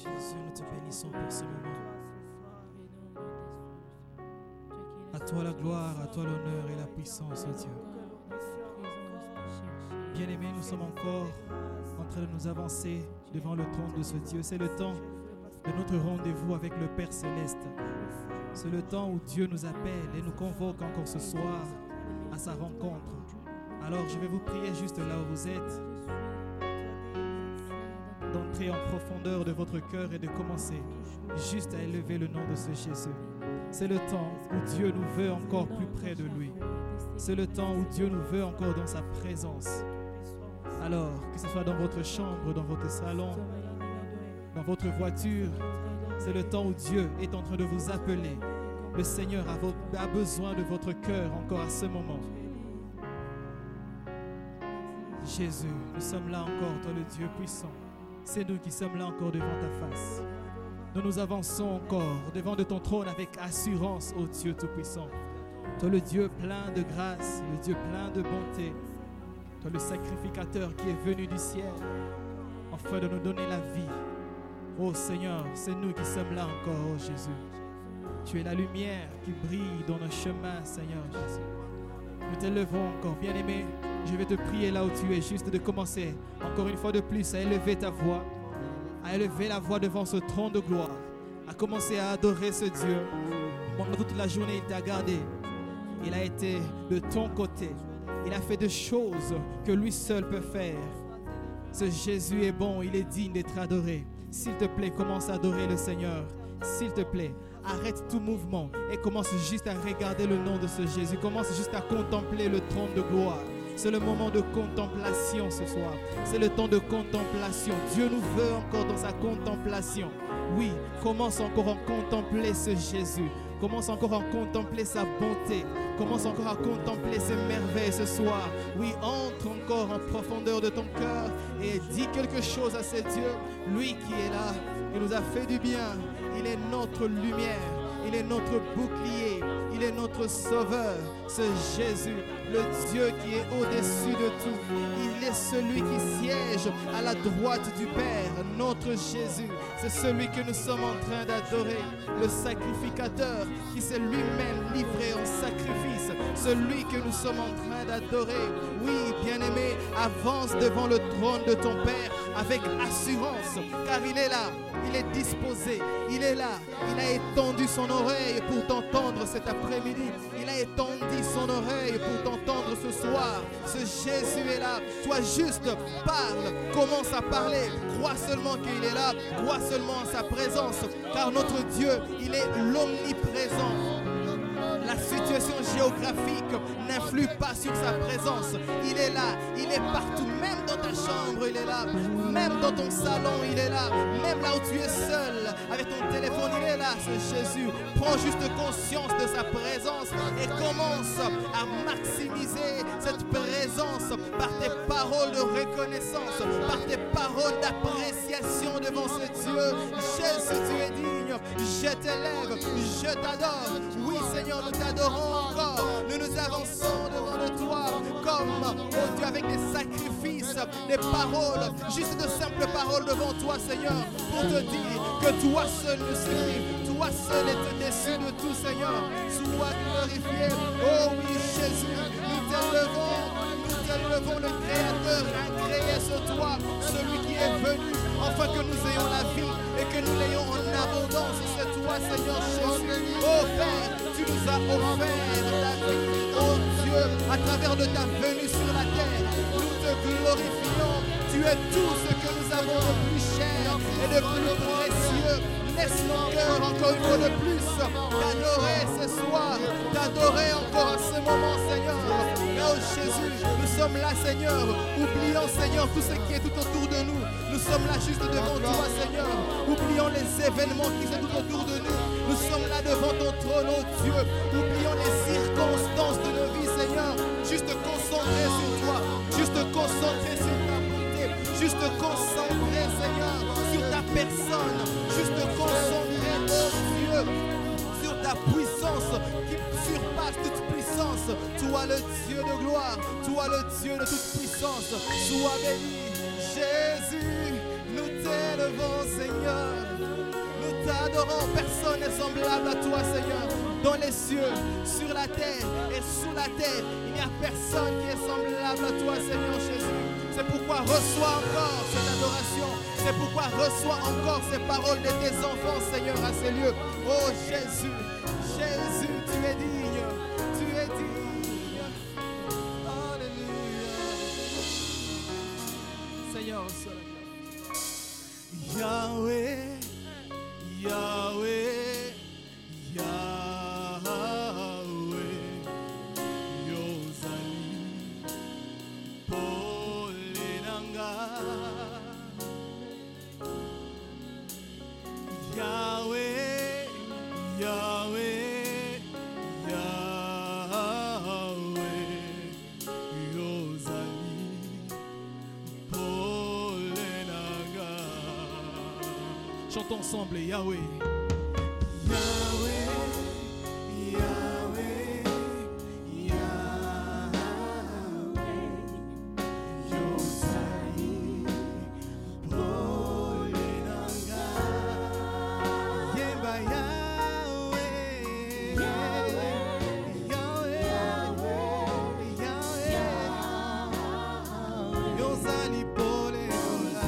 Jésus, nous te bénissons pour ce moment. À toi la gloire, à toi l'honneur et la puissance, oh Dieu. Bien-aimés, nous sommes encore en train de nous avancer devant le trône de ce Dieu. C'est le temps de notre rendez-vous avec le Père Céleste. C'est le temps où Dieu nous appelle et nous convoque encore ce soir à sa rencontre. Alors je vais vous prier juste là où vous êtes, d'entrer en profondeur de votre cœur et de commencer juste à élever le nom de ce Jésus. C'est le temps où Dieu nous veut encore plus près de lui. C'est le temps où Dieu nous veut encore dans sa présence. Alors, que ce soit dans votre chambre, dans votre salon, dans votre voiture, c'est le temps où Dieu est en train de vous appeler. Le Seigneur a besoin de votre cœur encore à ce moment. Jésus, nous sommes là encore, toi le Dieu puissant. C'est nous qui sommes là encore devant ta face. Nous avançons encore devant de ton trône avec assurance, ô Dieu Tout-Puissant. Toi le Dieu plein de grâce, le Dieu plein de bonté. Toi le sacrificateur qui est venu du ciel afin de nous donner la vie. Ô Seigneur, c'est nous qui sommes là encore, ô Jésus. Tu es la lumière qui brille dans nos chemins, Seigneur Jésus. Nous t'élevons encore, bien-aimé. Je vais te prier là où tu es, juste de commencer encore une fois de plus à élever ta voix, à élever la voix devant ce trône de gloire, à commencer à adorer ce Dieu. Pendant toute la journée, il t'a gardé. Il a été de ton côté. Il a fait des choses que lui seul peut faire. Ce Jésus est bon, il est digne d'être adoré. S'il te plaît, commence à adorer le Seigneur. S'il te plaît, arrête tout mouvement et commence juste à regarder le nom de ce Jésus. Commence juste à contempler le trône de gloire. C'est le moment de contemplation ce soir. C'est le temps de contemplation. Dieu nous veut encore dans sa contemplation. Oui, commence encore à contempler ce Jésus. Commence encore à contempler sa bonté. Commence encore à contempler ses merveilles ce soir. Oui, entre encore en profondeur de ton cœur et dis quelque chose à ce Dieu. Lui qui est là, il nous a fait du bien. Il est notre lumière. Il est notre bouclier. Il est notre sauveur. Ce Jésus, le Dieu qui est au-dessus de tout. Il est celui qui siège à la droite du Père. Notre Jésus, c'est celui que nous sommes en train d'adorer. Le sacrificateur qui s'est lui-même livré en sacrifice. Celui que nous sommes en train d'adorer. Oui, bien-aimé, avance devant le trône de ton Père avec assurance, car il est là. Il est disposé, il est là. Il a étendu son oreille pour t'entendre cet après-midi. Il a étendu son oreille pour t'entendre ce soir. Ce Jésus est là. Toi juste parle, commence à parler. Crois seulement qu'il est là. Crois seulement en sa présence. Car notre Dieu, il est l'omniprésent. La situation géographique n'influe pas sur sa présence. Il est là, il est partout, même dans ta chambre, il est là. Même dans ton salon, il est là. Même là où tu es seul, avec ton téléphone, il est là, ce Jésus. Prends juste conscience de sa présence et commence à maximiser cette présence par tes paroles de reconnaissance, par tes paroles d'appréciation devant ce Dieu. Jésus, tu es digne. Je t'élève, je t'adore. Oui, Seigneur, nous t'adorons encore. Nous nous avançons devant de toi comme, oh Dieu, avec des sacrifices, des paroles, juste de simples paroles devant toi, Seigneur, pour te dire que toi seul nous suffit. Toi seul est au-dessus de tout, Seigneur. Sois glorifié. Oh oui, Jésus, nous t'élevons le Créateur a créé ce toi, celui qui est venu afin que nous ayons la vie et que nous l'ayons en abondance. C'est toi, Seigneur Jésus. Oh Père, tu nous as offert la vie. Oh Dieu, à travers de ta venue sur la terre, nous te glorifions. Tu es tout ce que nous avons de plus cher et de plus précieux. Laisse mon cœur encore une fois de plus t'adorer ce soir, t'adorer encore à ce moment, Seigneur. Oh Jésus, nous sommes là, Seigneur, oublions, Seigneur, tout ce qui est tout autour de nous. Nous sommes là juste devant toi, Seigneur. Oublions les événements qui sont tout autour de nous. Nous sommes là devant ton trône, oh Dieu. Oublions les circonstances de nos vies, Seigneur. Juste concentrer sur toi, juste concentrer sur ta bonté, juste concentrer, Seigneur, sur ta personne, juste concentrer, oh Dieu, sur ta puissance qui surpasse toute puissance. Toi le Dieu de gloire, toi le Dieu de toute puissance. Sois béni, Jésus, nous t'élevons, Seigneur. t'adorons. Personne n'est semblable à toi, Seigneur. Dans les cieux, sur la terre et sous la terre, il n'y a personne qui est semblable à toi, Seigneur Jésus. C'est pourquoi reçois encore cette adoration. C'est pourquoi reçois encore ces paroles de tes enfants, Seigneur, à ces lieux. Oh Jésus, Jésus, tu es digne. Tu es digne. Alléluia. Seigneur, reçois la gloire. Yahweh, Yahweh, Yahweh, Yozali, Polenanga. Yahweh, Yahweh, Yahweh, Yozali, Polenanga. Chantons ensemble, Yahweh. Yahweh, Yahweh, Yahweh, Yozali, Polenanga. Yemba Yahweh, Yahweh, Yahweh, Yahweh, Yozali, Polenanga.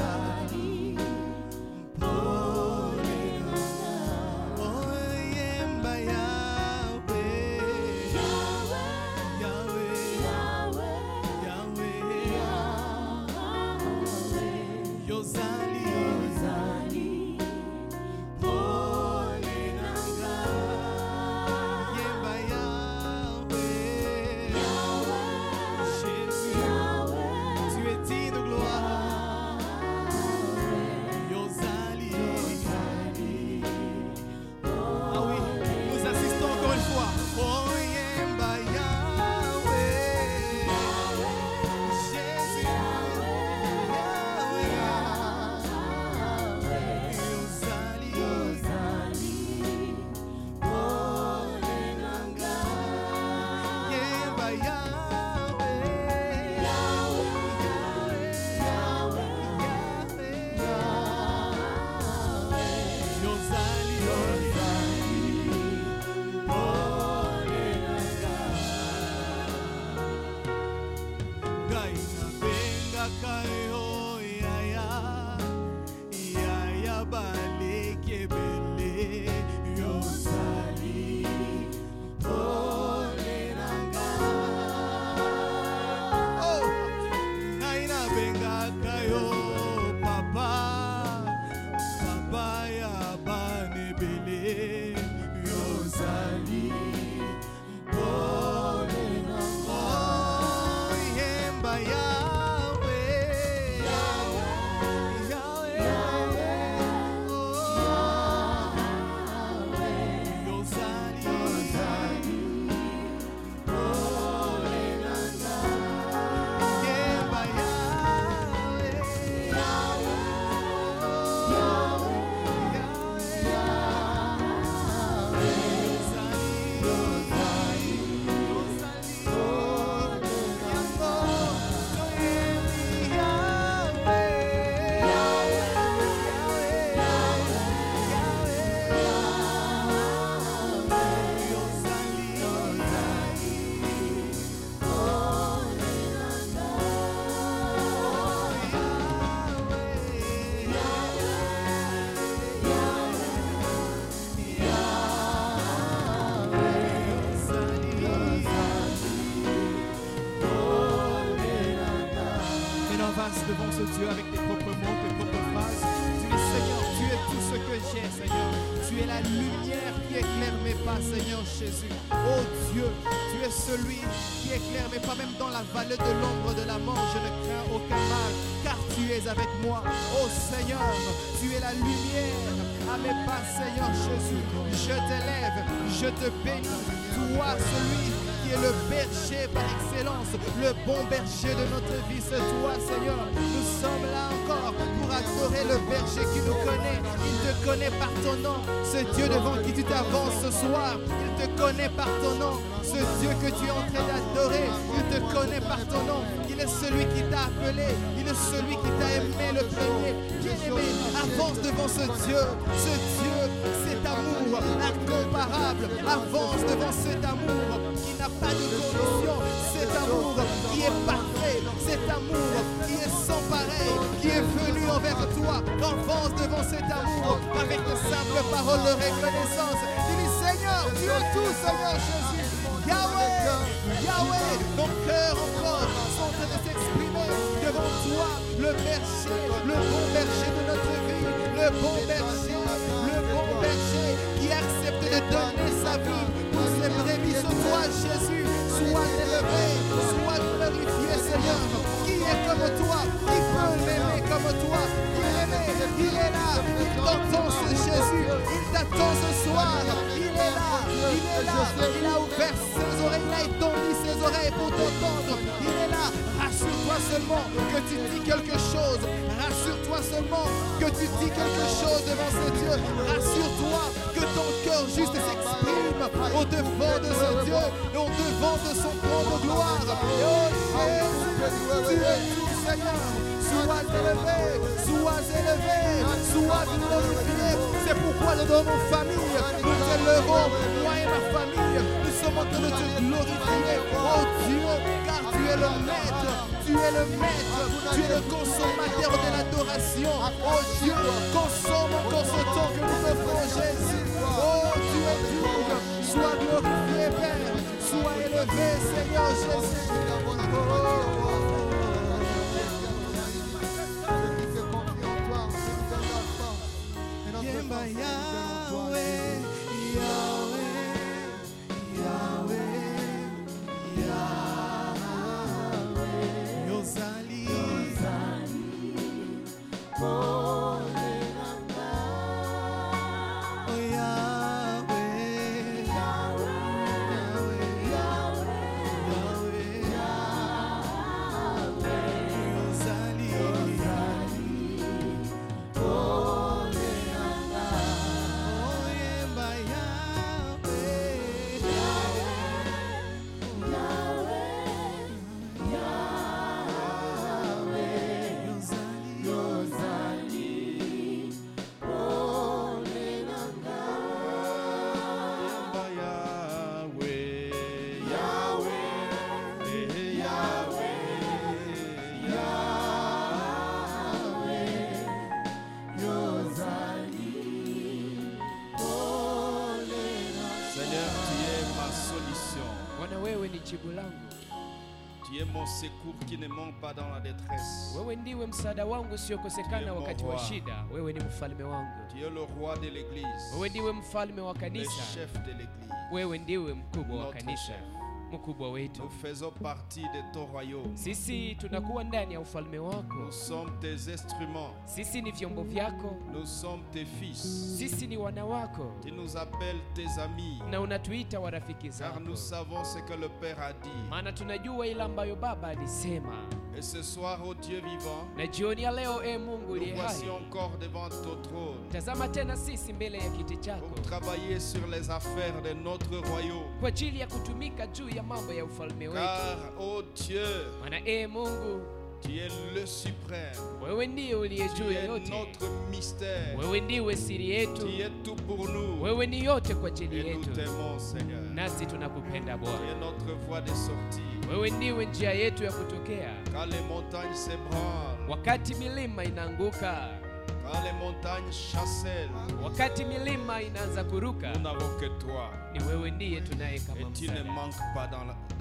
Devant ce Dieu avec tes propres mots, tes propres phrases. Tu dis Seigneur, tu es tout ce que j'ai, Seigneur. Tu es la lumière qui éclaire mes pas, Seigneur Jésus. Oh Dieu, tu es celui qui éclaire mes pas, même dans la vallée de l'ombre de la mort, je ne crains aucun mal, car tu es avec moi. Oh Seigneur, tu es la lumière à mes pas, Seigneur Jésus. Je t'élève, je te bénis. Toi, celui qui est le berger par excellence, le bon berger de notre vie, c'est toi, Seigneur. Nous sommes là encore pour adorer le berger qui nous connaît. Il te connaît par ton nom. Ce Dieu devant qui tu t'avances ce soir, il te connaît par ton nom. Ce Dieu que tu es en train d'adorer, il te connaît par ton nom. Il est celui qui t'a appelé, il est celui qui t'a aimé le premier. Bien-aimé, avance devant ce Dieu cet amour incomparable. Avance devant cet amour qui n'a pas de condition, cet amour qui est parfait, cet amour qui est sans pareil, qui est venu envers toi. Avance devant cet amour avec de simples paroles de reconnaissance. Dis Seigneur, tu es tout, Seigneur Jésus. Yahweh, Yahweh, nos cœurs encore sont en train de s'exprimer devant toi, le berger, le bon berger de notre vie, le bon berger qui accepte de donner sa vie pour ses brebis. Sur toi, Jésus, sois élevé, sois glorifié, Seigneur. Qui est comme toi? Qui peut l'aimer comme toi? Il est là, il t'entend ce Jésus, il t'attend ce soir, il est là, il a ouvert ses oreilles, il a étendu ses oreilles pour t'entendre, il est là. Rassure-toi seulement que tu dis quelque chose, rassure-toi seulement que tu dis quelque chose devant ce Dieu, rassure-toi que ton cœur juste s'exprime au devant de ce Dieu, au devant de son trône de gloire. Oh Jésus, tu es tout, Seigneur. Sois élevé, sois glorifié. C'est pourquoi dans nos familles, nous t'élevons, moi et ma famille, nous sommes en train de te glorifier. Oh Dieu, car tu es le maître, tu es le consommateur de l'adoration. Oh Dieu, consomme encore ce temps que nous offrons, Jésus. Oh Dieu, sois glorifié, Père, sois élevé, Seigneur Jésus. Yahweh, Yahweh, Yahweh, Yahweh, Yozali, Tu es mon secours qui ne manque pas dans la détresse. Wewe ndiwe msaada wangu usiokosekana wakati wa shida. Wewe ni mfalme wangu. Tu es le roi de l'église. Wewe ndiwe mfalme wa Le kanisa. chef de l'église. Wewe ndiwe mkubwa wa Notre kanisa. chef. Mkubwa wetu. Nous faisons partie de ton royaume. Sisi tunakuwa ndani ya ufalme wako. Nous sommes tes instruments. Sisi ni vyombo vyako. Nous sommes tes fils. Sisi ni wana wako. Tu nous appelles tes amis. Na unatuita warafiki Car zako. nous savons ce que le Père a dit. Maana tunajua ile ambayo Baba alisema. Et ce soir, ô Dieu vivant, Na jioni ya leo Mungu nous uliye voici hai. encore devant ton trône Tazama tena sisi mbele ya kiti chako. pour travailler sur les affaires de notre royaume. Kwa ajili ya kutumika juu ya mambo ya ufalme wetu. Car, ô Dieu, Maana Mungu, tu es le suprême. wewe ndiye uliye Tu juu ya es yote. notre mystère. Wewe ndiwe siri yetu. Tu es tout pour nous. Wewe ni yote kwa ajili Et nous yetu. t'aimons, Seigneur. Nasi tunakupenda Tu Bwana. es notre voie de sortie. Wewe ndiwe njia yetu ya kutokea. Quand les montagnes s'ébranlent, Wakati milima inaanguka, quand les montagnes chancellent, wakati milima inaanza kuruka, nous n'avons que toi. ni wewe ndiye tunaye kama Et tu ne msaada. manques pas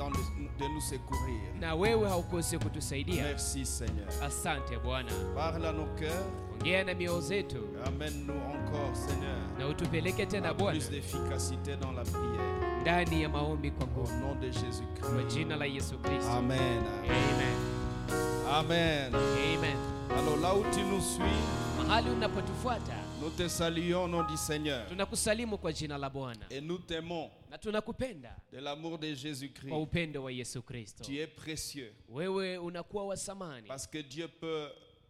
de nous secourir. Na wewe haukose kutusaidia. Merci, Seigneur. Asante Bwana. Parle à nos cœurs. Ongea na mioyo zetu Amène-nous encore, Seigneur, na utupeleke tena Bwana plus d'efficacité dans la prière. ndani ya maombi kwa Au nguvu. nom de Kwa Jésus-Christ. jina la Yesu Kristo. Amen. Amen. Amen. Amen. Alors là où tu nous suis, Mahali unapotufuata, nous te saluons au nom du Seigneur. tunakusalimu kwa jina la Bwana. Et nous t'aimons Na tunakupenda de l'amour de kwa Jésus-Christ. upendo wa Yesu Kristo. Tu es précieux Wewe unakuwa wa samani. parce que Dieu peut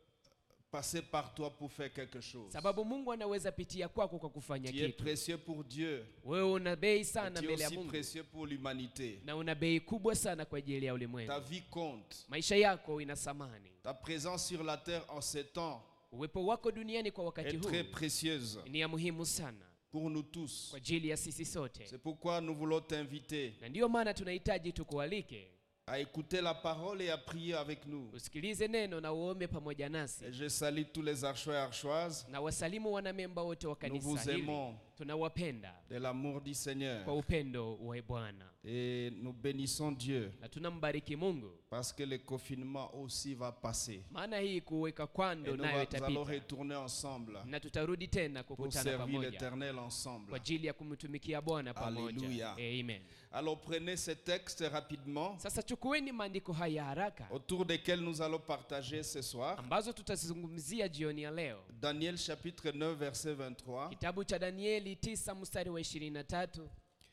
passer par toi pour faire quelque chose. Sababu Mungu anaweza pitia kwako kwa kufanya Tu es kitu. précieux pour Dieu. Wewe una bei Et sana tu es mbele ya aussi Mungu. précieux pour l'humanité. Na una bei kubwa sana kwa ajili ya ulimwengu. Ta vie compte. Maisha yako ina samani. Ta présence sur la terre en ces temps Uwepo wako duniani kwa wakati est huu très précieuse. ni ya muhimu sana. pour nous tous. kwa ajili ya sisi sote. C'est pourquoi nous voulons t'inviter Na ndio maana tunahitaji tukualike à écouter la parole et à prier avec nous. usikilize neno na uombe pamoja nasi. Et je salue tous les Archois et Archoises. Na wasalimu wanamemba wote wa Nous vous kanisa hili. aimons Tunawapenda de l'amour du Seigneur. kwa upendo wa Bwana. Et nous bénissons Dieu Na tunambariki Mungu parce que le confinement aussi va passer. maana hii kuweka Et kwando nayo nous allons itapita. retourner ensemble Na tutarudi tena pour kukutana servir pamoja l'Éternel kwa ensemble. ajili ya kumtumikia Bwana pamoja. Alléluia. Amen. Alors prenez ces textes rapidement Sasa chukueni maandiko haya haraka autour desquels nous allons partager ce soir. ambazo tutazungumzia jioni ya leo. Daniel chapitre 9 verset 23. Kitabu cha Danieli 9 mstari wa 23.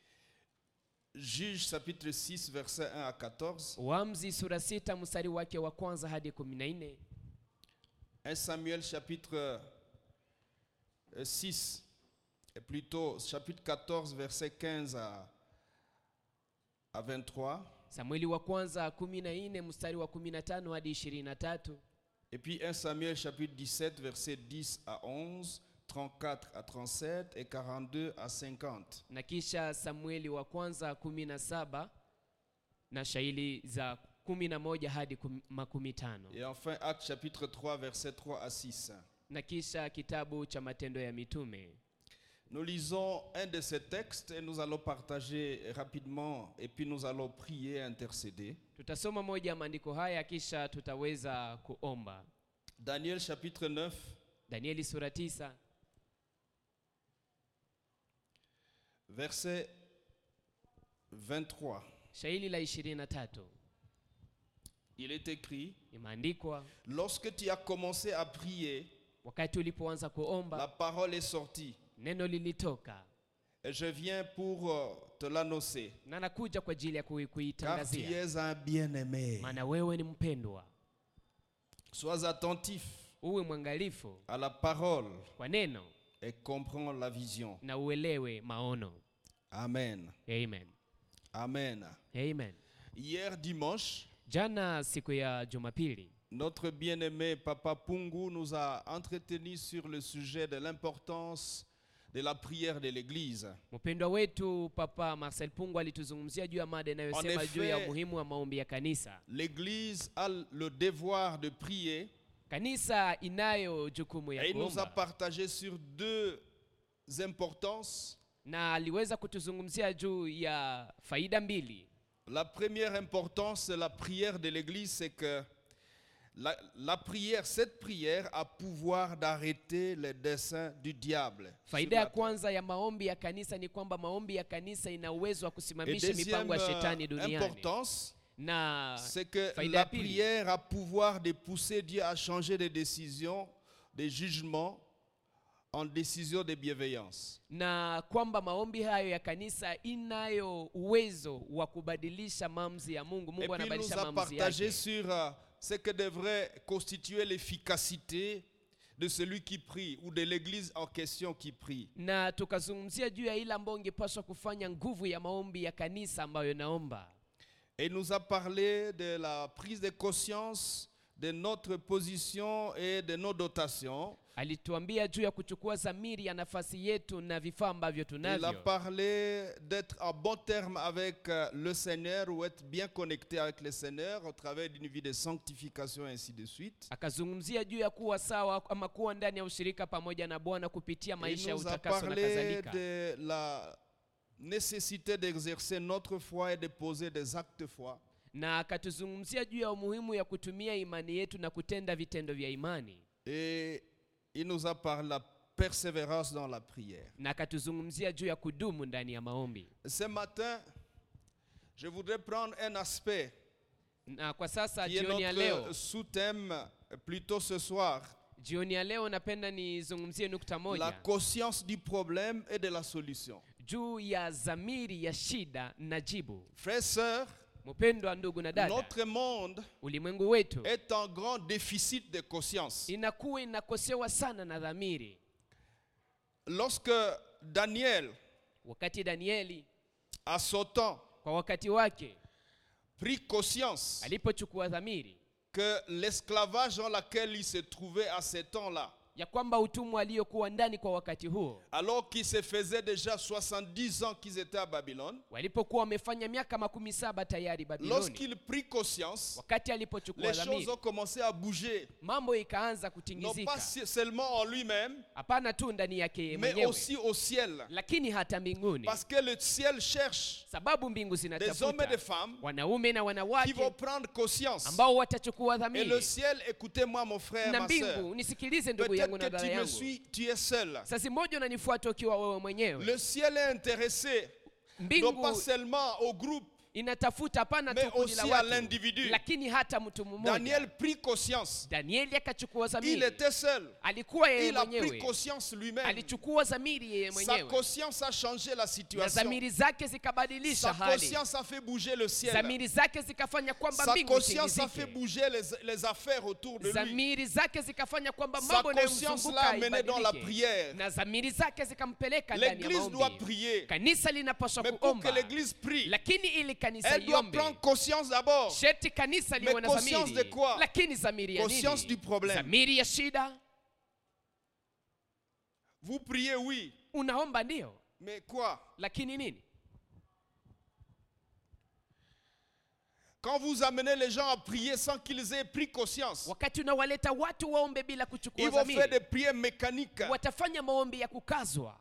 Juge chapitre 6 verset 1 à 14. Waamuzi sura 6 mstari wake wa kwanza hadi 14. 1 Samuel chapitre 6 et plutôt chapitre 14 verset 15 à 23. Samueli wa kwanza 14 mstari wa 15 hadi 23. Et puis 1 Samuel chapitre 17 verset 10 à 11, 34 à 37 et 42 à 50. Na kisha Samueli wa kwanza 17 na shairi za 11 hadi 15. Et enfin Actes chapitre 3 verset 3 à 6. Na kisha kitabu cha Matendo ya Mitume. Nous lisons un de ces textes et nous allons partager rapidement et puis nous allons prier et intercéder. Tutasoma moja ya maandiko haya kisha tutaweza kuomba. Daniel chapitre 9 Danieli sura 9 verset 23. shairi la 23. Il est écrit: Imeandikwa, lorsque tu as commencé à prier, wakati ulipoanza la kuomba parole est sortie neno lilitoka, et je viens pour te l'annoncer. na nakuja kwa ajili ya Car tu kuitangazia, es un bien-aimé. maana wewe ni mpendwa. Sois attentif Uwe mwangalifu à la parole kwa neno et comprends la vision. na uelewe maono. Amen. Amen. Amen. Amen. Hier dimanche, Jana siku ya Jumapili, notre bien-aimé Papa Pungu nous a entretenu sur le sujet de l'importance de la prière de l'Église. mpendwa wetu Papa Marcel Pungu alituzungumzia juu ya mada inayosema juu ya umuhimu wa maombi ya kanisa. L'Église a le devoir de prier Kanisa inayo jukumu et ya il nous a kuomba. partagé sur deux importances. Na aliweza kutuzungumzia juu ya faida mbili. La première importance de la prière de l'Église, c'est que la prière, cette prière a pouvoir d'arrêter les desseins du diable. Faida ya kwanza ya maombi ya kanisa ni kwamba maombi ya kanisa ina uwezo wa Et kusimamisha deuxième mipango ya shetani duniani. importance, Na c'est que faida la ya pili, prière a pouvoir de pousser Dieu à changer de décision, de jugement en décision de bienveillance. na kwamba maombi hayo ya kanisa inayo uwezo wa kubadilisha maamuzi ya Mungu. Et Mungu puis il nous anabadilisha a maamuzi partagé yake. sur ce que devrait constituer l'efficacité de celui qui prie ou de l'église en question qui prie. Na tukazungumzia juu ya ile ambayo ingepaswa kufanya nguvu ya maombi ya kanisa ambayo naomba. Et il nous a parlé de la prise de conscience de notre position et de nos dotations. Alituambia juu ya kuchukua dhamiri ya nafasi yetu na vifaa ambavyo Il a tunavyo. parlé d'être en bon terme avec le Seigneur ou être bien connecté avec le Seigneur au travers d'une vie de sanctification et ainsi de suite. Akazungumzia juu ya kuwa sawa ama kuwa ndani ya ushirika pamoja na Bwana kupitia Il maisha ya nous a utakaso na parlé kadhalika. de la nécessité d'exercer notre foi et de poser des actes de foi. Na akatuzungumzia juu ya umuhimu ya kutumia imani yetu na kutenda vitendo vya imani. Et il nous a parlé de la persévérance dans la prière. Na akatuzungumzia juu ya kudumu ndani ya maombi. Ce matin, je voudrais prendre un aspect Na kwa sasa qui est jioni ya leo, notre sous-thème plutôt ce soir. jioni ya leo napenda nizungumzie nukta La moja conscience du problème et de la solution. juu ya dhamiri ya shida na jibu. Frères, sœurs, Mpendwa ndugu na dada, notre monde ulimwengu wetu est en grand déficit de conscience. inakuwa inakosewa sana na dhamiri. Lorsque Daniel, Wakati Danieli à son temps, kwa wakati wake prit conscience alipochukua dhamiri que l'esclavage dans lequel il se trouvait à ce temps-là ya kwamba utumwa aliyokuwa ndani kwa wakati huo, alors qu'ils se faisaient déjà 70 ans qu'ils étaient à Babylone, walipokuwa wamefanya miaka 17 tayari Babiloni, lorsqu'il prit conscience, wakati alipochukua les choses dhamiri, ont commencé à bouger, mambo ikaanza non kutingizika, pas seulement en lui-même, hapana tu ndani yake mais mwenyewe, aussi au ciel. lakini hata mbinguni, Parce que le ciel cherche sababu mbingu des hommes et zinatafuta des femmes wanaume na qui wanawake vont prendre conscience. ambao watachukua Et le dhamiri. ciel, écoutez-moi mon frère, Na ma sœur, mbingu, unisikilize ndugu yangu na peut-être que dada tu me yangu, suis, tu es seul. sasa moja unanifuata ukiwa wewe mwenyewe. Le ciel est intéressé non Mbingu pas seulement au groupe, inatafuta hapana mais tu kundi la aussi à watu, l'individu. lakini hata mtu mmoja. Daniel prit conscience. Danieli akachukua Il dhamiri, était seul. alikuwa yeye Il a pris mwenyewe, conscience lui-même. alichukua dhamiri yeye Sa mwenyewe, conscience a changé la na situation. dhamiri zake zikabadilisha Sa hali, conscience a fait bouger le ciel. dhamiri zake zikafanya kwamba Sa mbingu conscience a fait zitingizike, bouger les affaires autour de lui. dhamiri zake zikafanya kwamba Sa mambo conscience yanayomzunguka l'a amené dans la ibadilike, prière. na dhamiri zake zikampeleka ndani ya L'église doit maombi. prier. Kanisa linapaswa Mais pour que kuomba, l'église prie, lakini ili kanisa elle doit liombe, prendre conscience d'abord. sherti kanisa liwe Mais na conscience de dhamiri. quoi? Lakini dhamiri ya Conscience du nini? problème. Dhamiri ya shida. Vous priez, oui. Unaomba ndio, Mais quoi? lakini nini? Quand vous amenez les gens à prier sans qu'ils aient pris conscience, Wakati unawaleta watu waombe bila kuchukua ils vont faire dhamiri, des prières mécaniques. watafanya maombi ya kukazwa.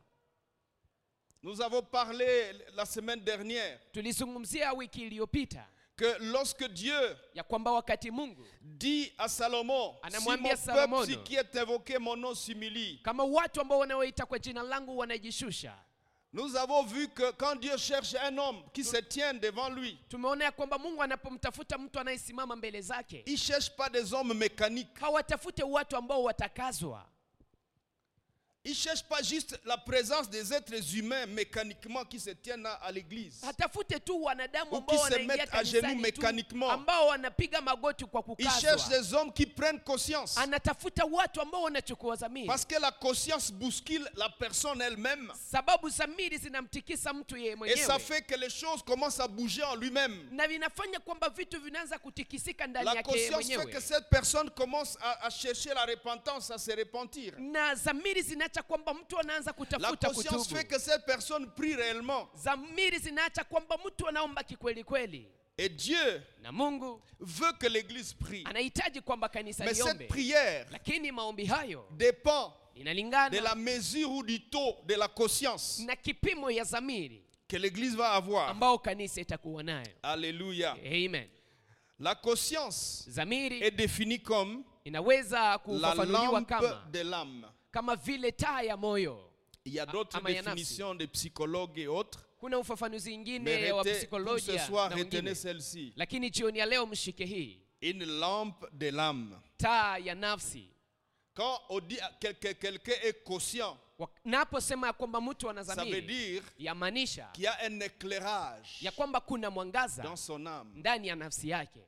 Nous avons parlé la semaine dernière Tulizungumzia wiki iliyopita que lorsque Dieu ya kwamba wakati Mungu dit à Salomon, si mon Anamwambia peuple Salomono, si qui est invoqué mon nom s'humilie, kama watu ambao wanaoita kwa jina langu wanajishusha, nous avons vu que quand Dieu cherche un homme qui se tient devant lui, tumeona ya kwamba Mungu anapomtafuta mtu anayesimama mbele zake, il ne cherche pas des hommes mécaniques. hawatafute watu ambao watakazwa. Il ne cherche pas juste la présence des êtres humains mécaniquement qui se tiennent à l'église. Hatafute tu wanadamu Ou ambao qui se wanaingia mettent à genoux kanisani tu, mécaniquement. ambao wanapiga magoti kwa Il cherche kukazwa. des hommes qui prennent conscience. Anatafuta watu ambao wanachukua dhamiri, Parce que la conscience bouscule la personne elle-même. sababu dhamiri zinamtikisa mtu yeye Et ça mwenyewe, fait que les choses commencent à bouger en lui-même. na vinafanya kwamba vitu vinaanza kutikisika ndani La yake yeye conscience fait mwenyewe, que cette personne commence à chercher la repentance, à se repentir. na dhamiri zinaacha kwamba mtu anaanza La kutafuta conscience fait kutubu. que cette personne prie réellement. Dhamiri zinaacha kwamba mtu anaomba kikweli kweli, Et Dieu na Mungu veut que l'église prie. anahitaji kwamba kanisa Mais cette liombe, prière lakini maombi hayo dépend de inalingana la mesure ou du taux de la conscience na kipimo ya dhamiri que l'église va avoir. ambao kanisa itakuwa nayo. Alléluia. Amen. La conscience Dhamiri est définie comme inaweza la kufafanuliwa lampe de l'âme. kama vile taa ya moyo. Il y a d'autres ama ya nafsi. définitions de psychologues et autres. Kuna ufafanuzi ingine Mais wa pour ce psikolojia soir, na retenez wengine, celle-ci. lakini jioni ya leo mshike hii, Une lampe de l'âme. taa ya nafsi. Quand on dit que quelqu'un est conscient, Naposema ya kwamba mtu ana ça veut dhamiri, dire yamaanisha qu'il y a un éclairage ya kwamba kuna mwangaza dans son âme. ndani ya nafsi yake.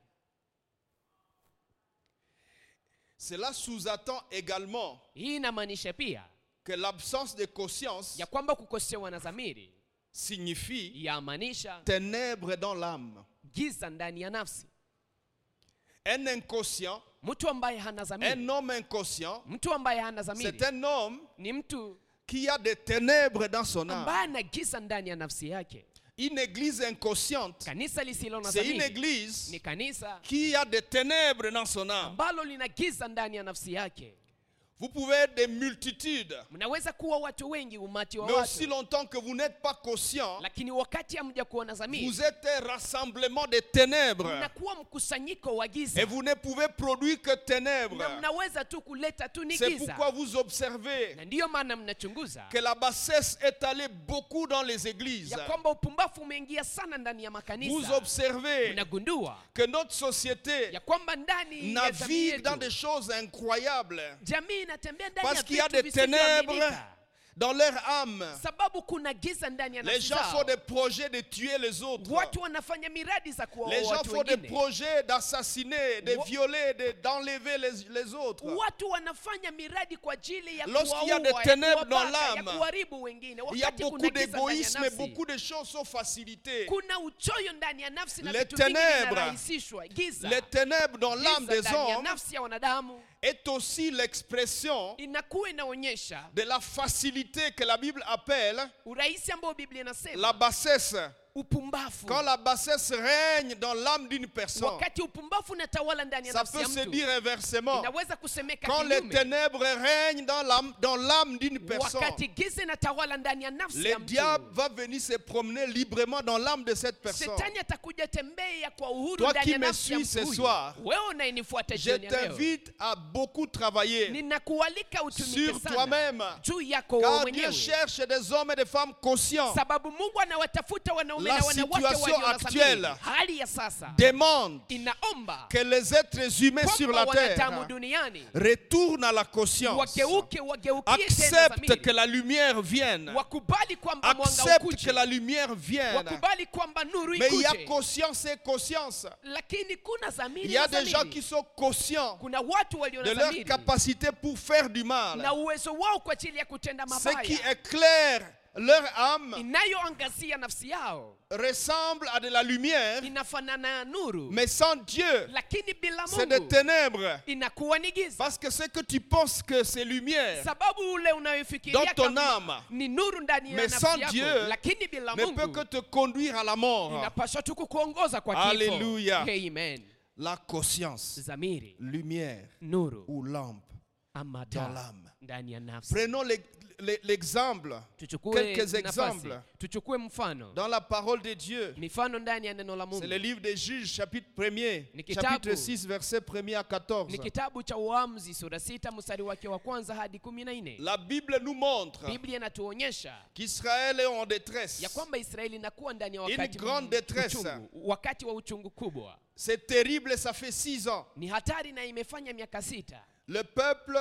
Cela sous-attend également Hii inamaanisha pia que l'absence de conscience ya kwamba kukosewa na dhamiri signifie yamaanisha ténèbres dans l'âme. giza ndani ya nafsi. Un inconscient, Mtu ambaye hana dhamiri, un homme inconscient, mtu ambaye hana dhamiri c'est un homme ni mtu qui a des ténèbres dans son âme. ambaye ana giza ndani ya nafsi yake. Une église inconsciente, Kanisa lisilo na c'est une dhamiri église ni kanisa qui a des ténèbres dans son âme. ambalo lina giza ndani ya nafsi yake. Vous pouvez être des multitudes, Mnaweza kuwa watu wengi, umati wa mais aussi watu, longtemps que vous n'êtes pas conscient, lakini wakati hamja kuwa na dhamiri, vous êtes un rassemblement de ténèbres. mnakuwa mkusanyiko wa Et giza, vous ne pouvez produire que na ténèbres. mnaweza tu kuleta tu ni C'est giza. pourquoi vous observez Na ndiyo maana mnachunguza que la bassesse est allée beaucoup dans les églises. ya kwamba upumbavu umeingia sana ndani ya Vous makanisa. observez Mnagundua que notre société ya kwamba ndani ya jamii navigue dans des yetu, choses incroyables jamii inatembea ndani parce ya qu'il y a vitu des ténèbres visivyoaminika, dans leur âme. sababu kuna giza ndani ya Les nafsi gens font zao. des projets de tuer les autres. Watu wanafanya miradi za kuwaua Les gens watu font des wengine. projets d'assassiner, de Wa- violer, d'enlever les autres. Watu wanafanya miradi kwa ajili ya Lorsqu'il y a kuwaua, des ténèbres ya dans kuwabaka, ya l'âme, kuharibu wengine. Il y a Wakati beaucoup kuna giza ndani ya d'égoïsme et nafsi, beaucoup de choses sont facilitées. kuna uchoyo ndani ya nafsi na Les vitu vingi ténèbres, vinarahisishwa. Giza Les ténèbres dans l'âme giza des ndani ya hommes nafsi ya wanadamu est aussi l'expression inakuwa inaonyesha de la facilité que la Bible appelle urahisi ambao Biblia inasema la bassesse. upumbavu. Quand la bassesse règne dans l'âme d'une personne, Wakati upumbavu unatawala ndani ya ça nafsi peut ya se mtu, dire inversement. inaweza kusemeka Quand les kinyume. ténèbres règnent dans l'âme d'une personne, Wakati giza inatawala ndani ya nafsi le ya mtu, diable va venir se promener librement dans l'âme de cette personne. Shetani atakuja tembea kwa uhuru Toi ndani qui ya me nafsi ya suis ce mtu. soir, Wewe unayenifuata Je jioni ya leo, t'invite à beaucoup travailler ninakualika utumike sur sana toi-même. juu yako wewe Car Dieu mwenyewe, cherche des hommes et des femmes conscients. sababu Mungu anawatafuta wanaume La na wanawake situation actuelle walio hali ya sasa Demande inaomba que les êtres humains sur la kwamba wanadamu terre duniani retournent à la conscience. wageukie tena Accepte dhamiri, que la lumière vienne. wakubali kwamba mwanga Accepte ukuje, que la lumière vienne. wakubali kwamba nuru Mais il y a ikuje. conscience et conscience. Lakini kuna dhamiri Il y a na des gens dhamiri. qui sont conscients Kuna watu walio de na leur dhamiri capacité pour faire du mal. na uwezo wao kwa ajili ya kutenda Ce qui mabaya, éclaire leur âme inayoangazia nafsi yao ressemble à de la lumière, inafanana na nuru, mais sans Dieu, lakini bila c'est des Mungu ténèbres. inakuwa ni giza. Parce que ce que tu penses que c'est lumière Sababu ule dans unayofikiria ton kama âme ni nuru ndani ya mais nafsi sans yako, Dieu, lakini bila ne peut Mungu que te conduire à la mort. inapaswa tu kukuongoza kwa kifo. Alléluia. Amen. La conscience, Dhamiri, lumière nuru ou lampe ama dans taa l'âme. ndani ya nafsi. Prenons l'exemple, Tuchukue quelques nafasi, exemples tuchukue mfano, dans la parole de Dieu. mifano ndani ya neno la C'est Mungu. le livre des Juges, chapitre 1er, Ni kitabu. chapitre 6, verset 1er à 14. Ni kitabu cha Uamuzi sura 6 mstari wake wa kwanza hadi 14. La Bible nous montre Biblia inatuonyesha qu'Israël est en détresse. ya kwamba Israeli inakuwa ndani ya Une wakati grande détresse. uchungu, wakati wa uchungu kubwa. C'est terrible, ça fait 6 ans. Ni hatari na imefanya miaka 6. Le peuple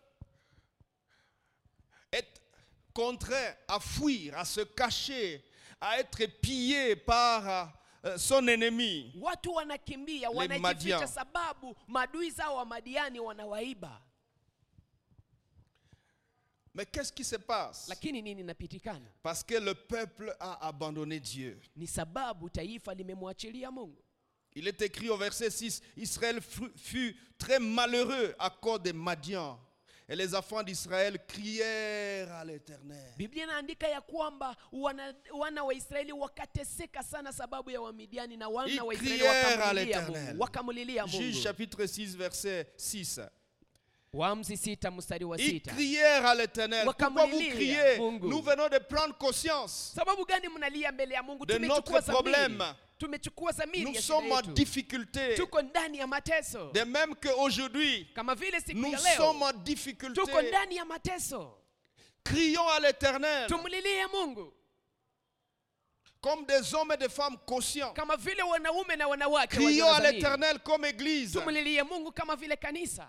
est contraint à fuir, à se cacher, à être pillé par son ennemi. Watu wanakimbia, Madian. wanajificha sababu maadui zao wa Madiani wanawaiba. Mais qu'est-ce qui se passe? Lakini nini inapitikana? Parce que le peuple a abandonné Dieu. Ni sababu taifa limemwachilia Mungu. Il est écrit au verset 6, Israël fut très malheureux à cause des Madians. Et les enfants d'Israël crièrent à l'Éternel. Biblia inaandika ya kwamba wana wa Israeli wakateseka sana sababu ya Wamidiani, na wana wa Israeli wakamlilia Mungu. Juge chapitre 6 verset 6. Waamuzi 6 mstari wa Ils 6. crièrent à l'Éternel. Pourquoi vous criez? Mungu. Nous venons de prendre conscience Sababu gani mnalia mbele ya Mungu? de notre problème. Tumechukua dhamiri Nous ya sommes shida en yetu. difficulté. Tuko ndani ya mateso. De même qu'aujourd'hui, Kama vile siku nous ya leo sommes en difficulté. tuko ndani ya mateso. Crions à l'Éternel Tumlilie Mungu comme des hommes et des femmes conscients. kama vile wanaume na wanawake Crions à walio na dhamiri. l'Éternel comme Église. Tumlilie Mungu kama vile kanisa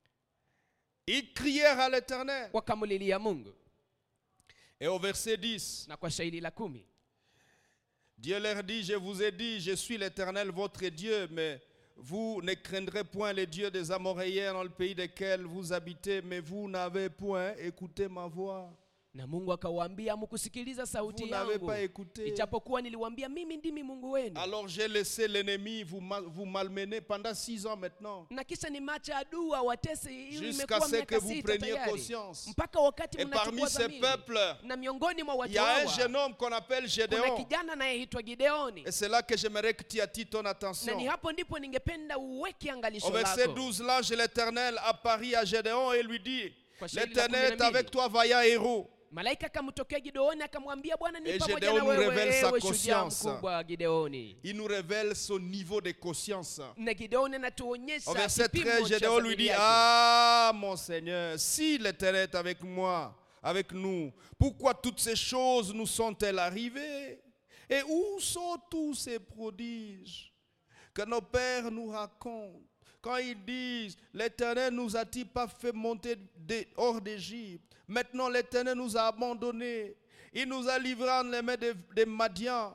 Ils crièrent à l'Éternel. wakamlilia Mungu. Et au verset 10, Na kwa shairi la 10 Dieu leur dit, je vous ai dit, je suis l'Éternel votre Dieu, mais vous ne craindrez point les dieux des Amoréens dans le pays desquels vous habitez, mais vous n'avez point écouté ma voix. na Mungu akawaambia, mkusikiliza Vous sauti n'avez yangu, pas écouté. ijapokuwa niliwaambia mimi ndimi Mungu wenu. Alors j'ai laissé l'ennemi vous malmener pendant 6 ans maintenant, Na kisha nimeacha adui watese, hiyo jusqu'à imekuwa ce que miaka vous 6 preniez tayari, conscience. mpaka wakati Et parmi mnachukua ces dhamiri. peuples, Na miongoni mwa il watu y a un hawa jeune homme qu'on appelle kuna Gédéon. kijana anayeitwa Gideoni. Et c'est là que j'aimerais que tu attires ton Na attention. ni hapo ndipo ningependa uweke angalisho Au verset lako. 12, l'ange de l'Éternel apparut à Gédéon et lui dit, Kwa shairi la l'Éternel est 12. avec toi, vaillant héros. Malaika akamtokea Gideoni akamwambia, Bwana ni Et pamoja Gédéon na nous wewe, révèle sa ewe shujaa conscience. mkubwa Gideoni. Il nous révèle son niveau de conscience. Na Gideoni anatuonyesha Au verset kipimo 13, cha Gédéon lui dhamiri dit, yake. ah mon Seigneur, si l'Éternel est avec moi, avec nous, pourquoi toutes ces choses nous sont-elles arrivées? Et où sont tous ces prodiges que nos pères nous racontent? Quand ils disent, l'Éternel nous a-t-il pas fait monter hors d'Égypte? Maintenant l'Éternel nous a abandonnés. Il nous a livrés en les mains des Madians,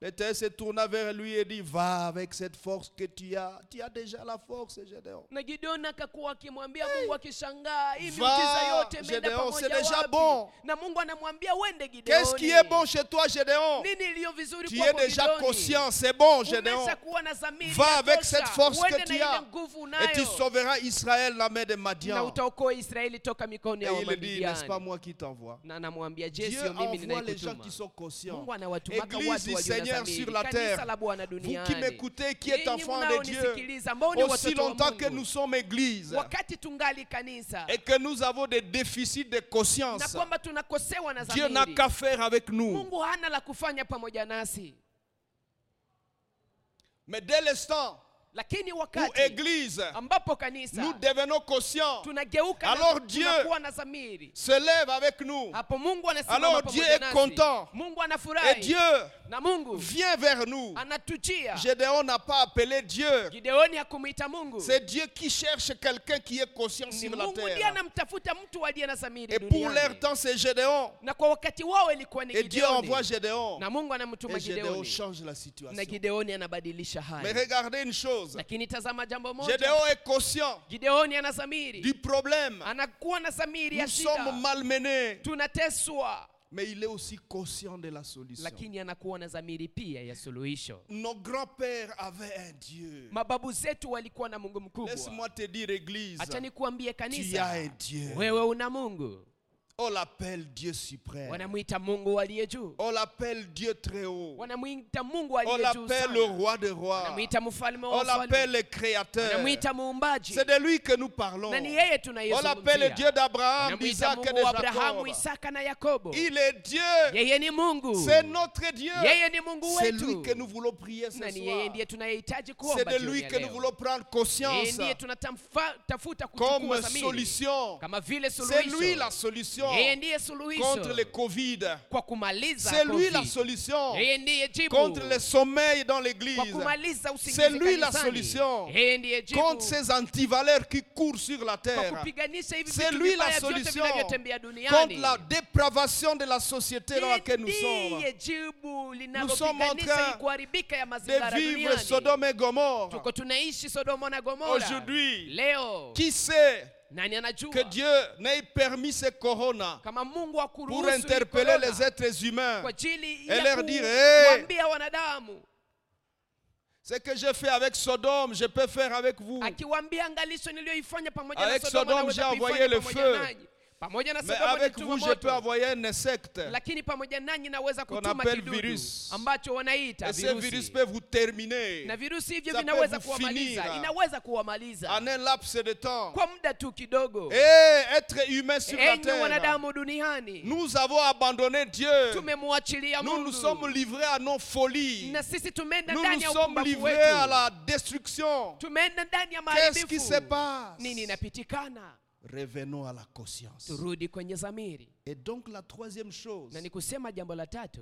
L'Éternel se tourna vers lui et dit, va avec cette force que tu as. Tu as déjà la force, Gédéon. Na Gideon akakuwa akimwambia Mungu akishangaa, hii Va, miujiza yote imeenda Gédéon, c'est pamoja déjà wapi? bon. Na Mungu anamwambia uende Gideoni. Qu'est-ce qui est bon chez toi, Gédéon? Nini iliyo vizuri Tu es kwako déjà Gideoni? conscient, c'est bon, Gédéon. Umeshakuwa na dhamiri Va ya avec tosha. cette force Uende que na tu ile as. nguvu Et tu unayo. sauveras Israël de la main de Na Madian. utaokoa Israeli toka mikono Et ya il dit, n'est-ce pas Wamidiani. moi qui t'envoie? Na anamwambia je, Dieu sio mimi envoie les gens ninayekutuma. qui sont conscients. Mungu anawatumaka Église watu du walio na Seigneur dhamiri. sur la Kanisa terre. la Bwana Vous duniani. qui m'écoutez, qui êtes Nyinyi enfants de Dieu, mnaonisikiliza, ambao ni aussi watoto wa longtemps que Mungu. nous sommes église Wakati tungali kanisa et que nous avons des déficits de na conscience, kwamba tunakosewa na Dieu n'a dhamiri, qu'à faire avec nous. Mungu hana la kufanya pamoja nasi. Mais dès l'instant Lakini où wakati église, ambapo kanisa nous devenons conscients, tunageuka alors na Dieu tunakuwa na dhamiri, se lève avec nous. hapo Mungu anasimama Alors Dieu pamoja est nasi. content. Mungu Et anafurahi Dieu na Mungu vient vers nous. anatujia. Gédéon n'a pas appelé Dieu. Gideoni hakumuita Mungu, C'est Dieu qui cherche quelqu'un qui est conscient ni sur la Mungu ndiye terre. anamtafuta mtu aliye na dhamiri Et pour leur duniani. temps, c'est Gédéon. Na kwa wakati wao ilikuwa ni Et Dieu Gideoni. envoie Gédéon. Na Mungu anamtuma Et Gédéon Gideoni. change la Na situation. Gideoni anabadilisha Mais hali. regardez une chose. Lakini tazama jambo moja. Gédéon est conscient Gideoni ana dhamiri. du problème. Anakuwa na dhamiri ya Nous sommes shida. malmenés. Tunateswa. Mais il est aussi conscient de la solution. Lakini anakuwa na dhamiri pia ya suluhisho. Nos grands-pères avaient un Dieu. Mababu zetu walikuwa na Mungu mkubwa. Laisse-moi te dire, Église, Acha nikuambie tu as kanisa, un Dieu. wewe una Mungu. On l'appelle Dieu suprême. Wanamuita Mungu aliye juu. On l'appelle Dieu très haut. Wanamuita Mungu On aliye juu l'appelle le sana. roi des rois. Wanamuita mfalme wa On wafalme. l'appelle le créateur. Wanamuita muumbaji. C'est de lui que nous parlons. Na ni yeye On l'appelle le Dieu tunayezungumzia. d'Abraham, Wanamuita d'Isaac et de Mungu wa Abrahamu, Jacob. Isaka na Yakobo. Il est Dieu. Yeye ni Mungu. C'est notre Dieu. Yeye ni Mungu C'est lui wetu. que nous voulons prier ce Na ni soir. yeye ndiye tunayehitaji C'est kuomba de jioni lui ya que nous leo. voulons prendre Yeye conscience ndiye tunatafuta comme kuchukua dhamiri solution. kama vile C'est lui suluhisho. la solution Yeye ndiye suluhisho contre le Covid. kwa kumaliza C'est lui la COVID. solution Yeye ndiye jibu contre le sommeil dans kwa l'église. kumaliza usingizi C'est lui la kanisani. solution Yeye ndiye jibu contre ces antivaleurs qui courent sur la kwa terre. kupiganisha hivi C'est vitu lui la vibaya vyote solution vinavyotembea contre duniani. la dépravation de la société dans Yeye laquelle nous sommes. ndiye jibu sommes en linalopiganisha train hii kuharibika ya mazingira De vivre duniani. Sodome et Gomorre. Tuko tunaishi Sodoma na Gomora. Aujourd'hui, Leo qui sait nani anajua que Dieu n'ait permis ce corona kama Mungu pour akuruhusu hii interpeller corona les êtres humains kwa ajili et ya leur dire, hey, kuambia wanadamu, ce que j'ai fait avec Sodome, je peux faire avec vous. akiwaambia angalisho niliyoifanya pamoja na Avec Sodoma Sodome, naweza j'ai envoyé kuifanya le pamoja feu. nanyi. Pamoja na Mais Sodoma avec nilituma vous, je peux moto. envoyer un insecte. Lakini pamoja nanyi naweza Qu'on kutuma appelle kidudu virus. ambacho wanaita Et ce virus virusi. peut vous terminer Na virusi hivyo Ça vinaweza peut vous kuwamaliza, finir. inaweza kuwamaliza en un laps de temps. kwa muda tu kidogo. Et être humain sur la Enyi terre. wanadamu duniani, Nous avons abandonné Dieu. tumemwachilia Nous nous Mungu sommes livrés à nos folies. na sisi tumeenda Nous ndani nous ya sommes upumbavu livrés à wetu, la destruction. tumeenda ndani ya Qu'est-ce qui se maharibifu. passe? Nini inapitikana? Revenons à la conscience. Turudi kwenye dhamiri. Et donc la troisième chose, Na ni kusema jambo la tatu,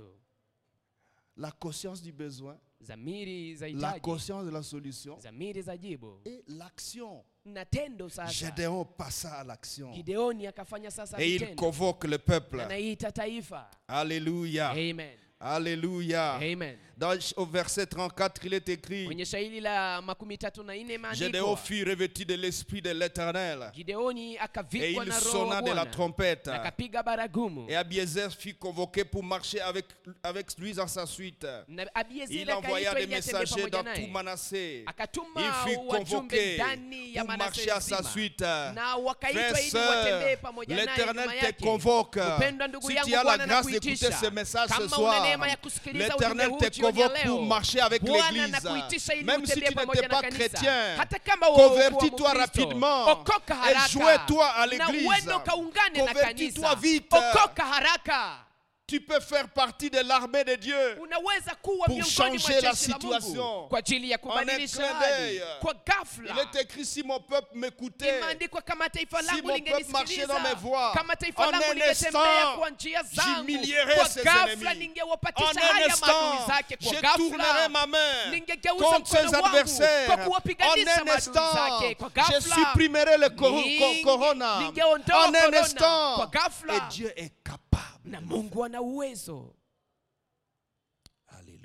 la conscience du besoin, dhamiri za la hitaji, conscience de la solution dhamiri za jibu et l'action. na tendo. Sasa Gédéon passa à l'action. Gideoni akafanya sasa Et il vitendo, convoque le peuple. anaita taifa. Alléluia. Amen. Alléluia. Amen. Au verset 34, il est écrit, Kwenye shairi la 34 Gédéon imeandikwa, fut revêtu de l'esprit de l'Éternel. Gideoni Et akavikwa il na roho sonna wa de la Bwana, trompette. akapiga baragumu, Et Abiezer fut convoqué pour marcher avec lui en sa suite. na Abiezeri Il envoya akaitwa des ili atembee messagers pamoja dans tout naye. Manassé. Akatuma Il fut wajumbe convoqué ndani ya pour Manase marcher à sa nzima. suite. Na wakaitwa Frères, ili watembee sœurs, pamoja naye l'Éternel nyuma te yake. convoque. Mpendwa ndugu Si yangu, tu as la Bwana grâce d'écouter anakuitisha. ce message ce Kama una soir, neema ya kusikiliza l'Éternel ujumbe huu te jioni ya convoque pour leo, marcher avec Bwana l'Église. anakuitisha ili Même si utembee tu pamoja n'étais na pas kanisa. chrétien, Hata kama wewe hukuwa convertis-toi Mkristo, rapidement okoka et haraka. joins-toi à Na l'Église. uende ukaungane na Convertis-toi kanisa. vite. Okoka haraka. Tu peux faire partie de l'armée de Dieu. Unaweza kuwa Pour miongoni mwa changer la jeshi la situation. Mungu kwa ajili ya En un kubadilisha clin hali d'œil. kwa ghafla. Il est écrit, si mon peuple m'écoutait, Imeandikwa, kama taifa si langu mon peuple marchait dans mes lingenisikiliza, voies, kama taifa en langu un lingetembea instant, kwa njia zangu, j'humilierai kwa ses ghafla ennemis. En ningewapatisha un haya instant, maadui zake. Kwa je tournerai ghafla ma main ningegeuza contre mkono ses wangu adversaires. kwa En kuwapiganisha un maadui instant, zake. Kwa je ghafla supprimerai le corona. ningeondoa En un corona. instant, Kwa ghafla. et Dieu est capable. Na Mungu ana uwezo. Alléluia.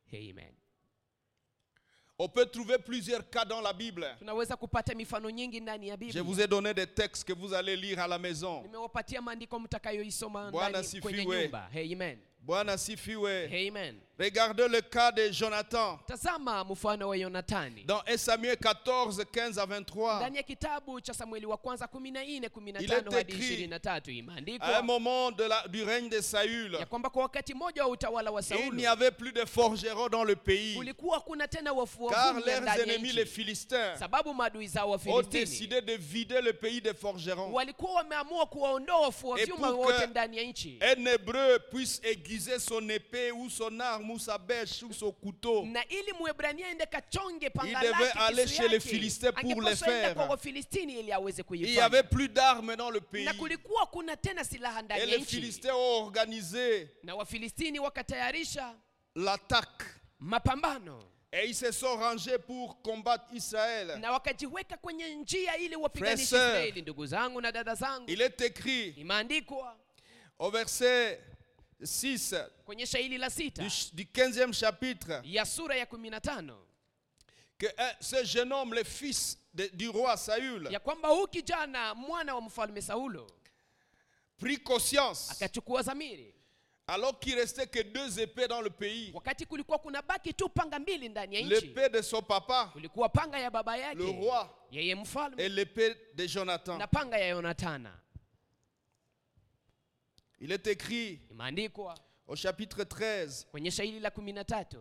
Amen. On peut trouver plusieurs cas dans la Bible. Tunaweza kupata mifano nyingi ndani ya Biblia. Je vous ai donné des textes que vous allez lire à la maison. Nimewapatia maandiko mtakayoisoma Bwana ndani kwenye sifiwe. nyumba. Amen. Bwana sifiwe. Amen. Regardez le cas de Jonathan. Tazama mfano wa Yonathani. Dans 1 Samuel 14, 15 à 23. Ndani ya kitabu cha Samueli wa kwanza 14:15 Il est hadi écrit, 23 à un imeandikwa moment du règne de Saül, ya kwamba kwa wakati mmoja wa utawala wa il n'y Sauli avait plus de forgerons dans le pays, kulikuwa kuna tena wafua car vumbi leurs ndani ya ennemis, les nchi, Philistins, sababu maadui zao wa ont Filistini décidé de vider le pays des forgerons. walikuwa wameamua kuwaondoa wafua Et vyuma pour wote que ndani ya nchi, un Hébreu puisse aiguiser son épée ou son arme ou sa bêche ou son couteau, na ili Mwebrania ende kachonge panga Il devait lake aller kisu chez les yake, Philistins pour angepaswa les faire. enda kwa Wafilistini ili aweze il n'y kuifanya. avait plus d'armes dans le pays. Na kulikuwa kuna tena silaha Et ndani ya les nchi, Philistins ont organisé na Wafilistini wakatayarisha l'attaque. mapambano Et ils se sont rangés pour combattre Israël. na wakajiweka kwenye njia ili wapiganishe Frères, sœurs, Israeli. Ndugu zangu na dada zangu, Il est écrit imeandikwa au verset 6 kwenye shairi la 6 du 15e chapitre ya sura ya 15 que ce jeune homme, le fils du roi Saül, ya kwamba huyu kijana mwana wa mfalme Saulo prit conscience akachukua dhamiri, alors qu'il restait que 2 épées dans le pays. wakati kulikuwa kuna baki tu panga mbili ndani ya nchi. L'épée de son papa, Kulikuwa panga ya baba le yake roi, yeye et mfalme l'épée de Jonathan. na panga ya Yonathana. Il est écrit Imeandikwa au chapitre 13, kwenye shairi la 13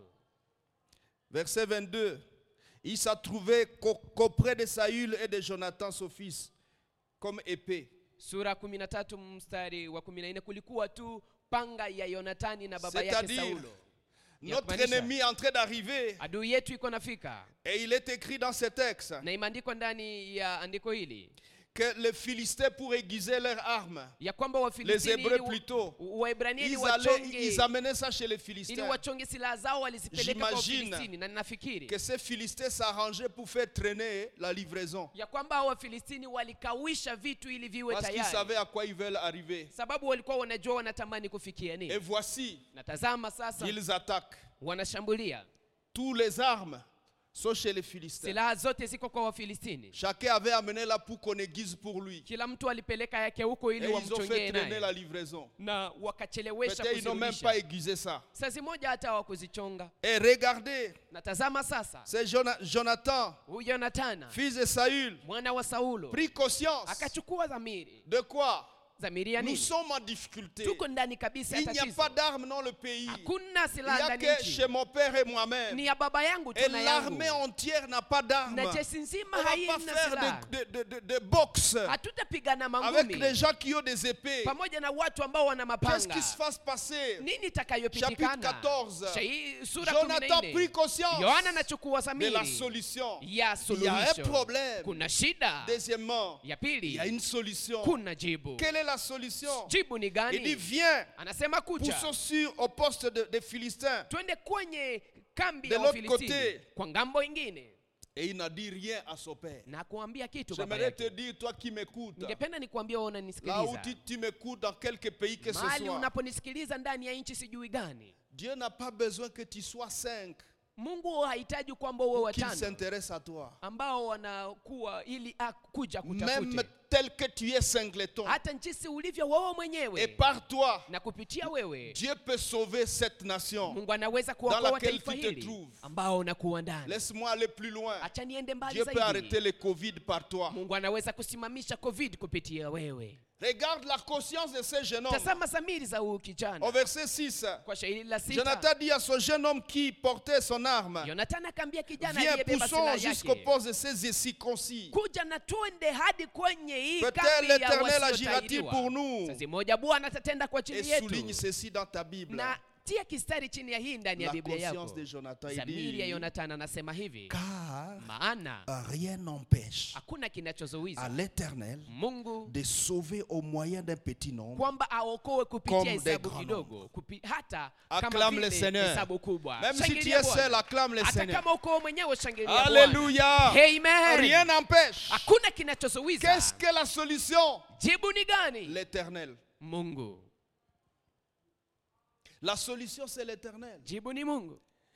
verset 22. Il s'est trouvé qu'auprès de Saül et de Jonathan, son fils, comme épée. sura 13 mstari wa 14 kulikuwa tu panga ya Yonathani na baba yake C'est-à-dire, Saulo. notre kumaanisha, ennemi est en train d'arriver. adui yetu iko nafika, Et il est écrit dans ce texte na imeandikwa ndani ya andiko hili que les Philistins, pour aiguiser leurs armes, ya kwamba les Wafilistini Hébreux plutôt, Waebrania ili ils amenaient ça chez les ili Philistins. wachonge silaha zao walizipeleka kwa J'imagine Wafilistini, na ninafikiri Que ces Philistins s'arrangeaient pour faire traîner la livraison. ya kwamba Wafilistini walikawisha vitu ili viwe Parce qu'ils tayari, savaient à quoi ils veulent arriver. sababu walikuwa wanajua wanatamani kufikia Et nini. voici, Na tazama sasa ils attaquent. wanashambulia, Tous les armes sont chez les Philistins. silaha zote ziko kwa Wafilistini, Chacun avait amené là pour qu'on aiguise pour lui. kila mtu alipeleka yake huko Et ili ils ont fait wamchongee traîner naye, la livraison. na wakachelewesha Peut-être ils n'ont même pas kuzirudisha. aiguisé ça. Sasa moja hata hawakuzichonga. Et regardez, Na tazama sasa, c'est Jonathan, huyu Yonathana fils de Saül, mwana wa Saulo prit conscience akachukua dhamiri. de quoi Dhamiri ya nous nini? sommes en difficulté. Tuko ndani kabisa ya Il n'y a tatizo. pas d'armes dans le pays. Hakuna Il silaha n'y a ndani ya que nchi, chez mon père et moi-même. ni ya baba yangu Et tu na yangu, l'armée entière n'a pas d'armes. na jeshi nzima On ne va haina pas faire silaha. de boxe Hatutapigana avec mangumi les gens qui ont des épées. pamoja na watu ambao wana Qu'est-ce mapanga. qui se va se passer? Nini Chapitre itakayopitikana? 14. Sura Jonathan 14. prit conscience Yohana anachukua de la dhamiri solution. ya Il y a un suluhisho. problème. Kuna shida. Deuxièmement, Ya il y a pili, une solution. kuna jibu. Quelle est la solution? Jibu ni Il dit, gani? viens, Anasema kuja, poussons sur au poste des Philistins. twende kwenye kambi De ya l'autre Wafilistini côté. kwa ngambo ingine, Et il n'a dit rien à son père. na kuambia kitu baba J'aimerais te yake. dire, toi qui m'écoutes, Ningependa nikuambia wewe là où unanisikiliza, tu m'écoutes dans quelque pays que ce mahali soit, unaponisikiliza ndani ya nchi sijui gani, Dieu n'a pas besoin que tu sois 5 Mungu hahitaji kwamba uwe qu'il watano s'intéresse à toi. ambao wanakuwa ili akuja Même kutafute, tel que tu es singleton. hata jinsi ulivyo wewe Et mwenyewe, par toi, na kupitia wewe Dieu peut sauver cette nation. Mungu anaweza dans kuokoa laquelle taifa tu te hili trouves. ambao unakuwa ndani. Laisse-moi aller plus loin. Acha niende mbali Dieu peut arrêter zaidi. le Covid par toi. Mungu anaweza kusimamisha COVID kupitia wewe. Regarde la conscience de ce jeune homme. Tazama samiri za huyu kijana Au verset 6, kwa shairi la 6. Jonathan dit à ce jeune homme qui portait son arme, Yonathana akaambia kijana viens, aliyebeba silaha poussons jusqu'au yake, poste de ces circoncis. kuja na twende hadi kwenye hii Peut-être kambi ya l'Éternel agira-t-il wasiotahiriwa. pour nous. Sasa moja Bwana atatenda kwa Et ajili souligne yetu. ceci dans ta Bible. Na tia kistari chini ya hii ndani ya La Biblia conscience yako. de Jonathan, il Zamiri ya dit, Yonathana anasema hivi, car maana rien n'empêche hakuna à kinachozuiza l'Éternel Mungu de sauver au moyen d'un petit nombre. kwamba aokoe kupitia Comme des hesabu grands kidogo, hata kama Acclame le vile Seigneur. hesabu kubwa. Même si tu Shangilia es Bwana. seul, acclame le Hata Seigneur. kama uko mwenyewe shangilia Bwana. Alléluia. Amen. Rien n'empêche. Hakuna kinachozuiza. Qu'est-ce que la solution? Jibu ni gani? L'Éternel. Mungu. La solution, c'est l'Éternel. Jibu ni Mungu.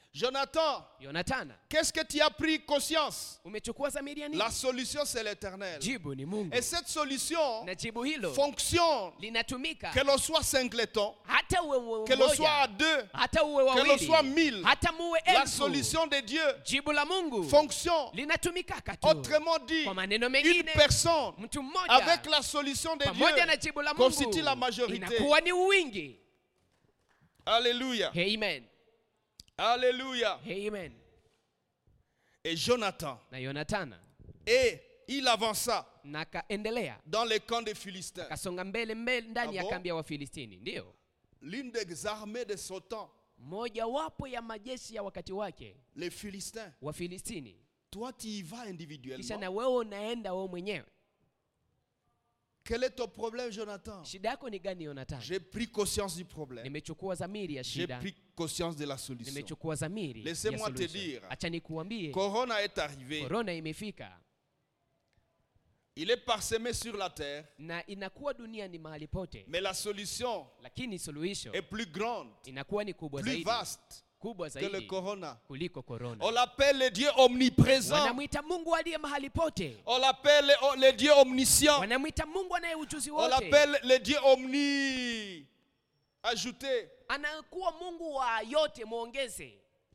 Jonathan, Yonathana, qu'est-ce que tu as pris conscience? umechukua dhamiri ya nini? La solution, c'est l'Éternel. Jibu ni Mungu. Et cette solution Na jibu hilo fonctionne, linatumika que l'on soit singleton, hata uwe que l'on soit mmoja, à deux, hata uwe que l'on wawili, soit 1000. hata muwe La elfu. solution de Dieu Jibu la Mungu fonctionne. linatumika katu. Autrement dit, Kwa maneno une mengine, personne mtu mmoja avec la solution de pamoja na Dieu jibu la constitue Mungu la majorité. inakuwa ni wingi. Alléluia. Amen. Alléluia. Amen. Et Jonathan, Na Yonathana et il avança na kaendelea dans les camps des Philistins. kasonga mbele ndani ya bon? kambi ya Wafilistini. Ndio L'une des armées de son temps, moja wapo ya majeshi ya wakati wake, les Philistins. Wafilistini. Toi, tu y vas Kisha individuellement. na wewe unaenda wewe mwenyewe. Quel est ton problème, Jonathan? Shida yako ni gani, Yonathana? J'ai pris conscience du problème. Nimechukua dhamiri ya J'ai shida, pris conscience de la solution. nimechukua dhamiri ya Laissez-moi te solution. dire, Acha nikuambie, Corona est arrivé. corona imefika Il est parsemé sur la terre. na inakuwa dunia ni mahali pote, Mais la solution lakini suluhisho est plus grande, inakuwa ni kubwa plus zaidi, vaste kubwa que le zaidi corona. kuliko corona. On l'appelle le Dieu omniprésent. Wanamwita Mungu aliye mahali pote, On l'appelle le Dieu omniscient. wanamwita Mungu anaye ujuzi On wote, l'appelle le Dieu omni ajouté. anakuwa Mungu wa yote muongeze.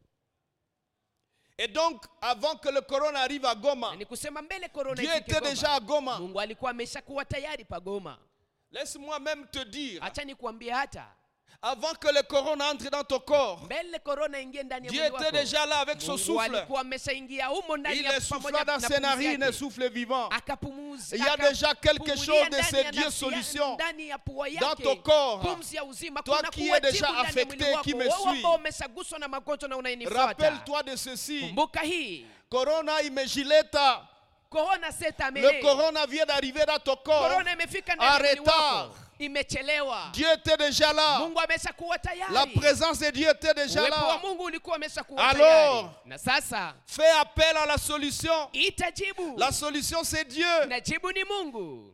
Et donc, avant que le corona arrive à Goma, Na ni kusema mbele corona Dieu ifike était déjà à Goma, Goma. Mungu alikuwa ameshakuwa tayari pa Goma. Laisse-moi même te dire, Acha nikuambie, hata avant que le corona entre dans ton corps, mbele corona ingie ndani ya Dieu mwili était wako, déjà là avec son Mungu souffle. alikuwa ameshaingia humo ndani Il ya est soufflant pamoja dans na ses narines, pumzi un yake. souffle vivant. Akapumuza, Il y a déjà quelque akapumulia chose de ndani ces ya Dieu nafsi ya- solution ndani ya pua dans yake, ton corps. pumzi ya uzima. Toi Kuna qui es kuwa déjà jibu ndani ya mwili affecté, wako. qui me Wewe suis. ambao umeshaguswa na magonjwa na unayenifuata, Rappelle-toi de ceci. kumbuka hii Corona imegileta. corona seta Le mele. corona vient d'arriver dans ton corps. Corona imefika ndani ya En mwili retard. wako, imechelewa. Dieu était déjà là. Mungu ameshakuwa tayari. La présence de Dieu était déjà Uwepo wa là. Mungu ulikuwa umeshakuwa Alors, tayari. Na sasa fais appel à la solution. itajibu. La solution, c'est Dieu. Na jibu ni Mungu.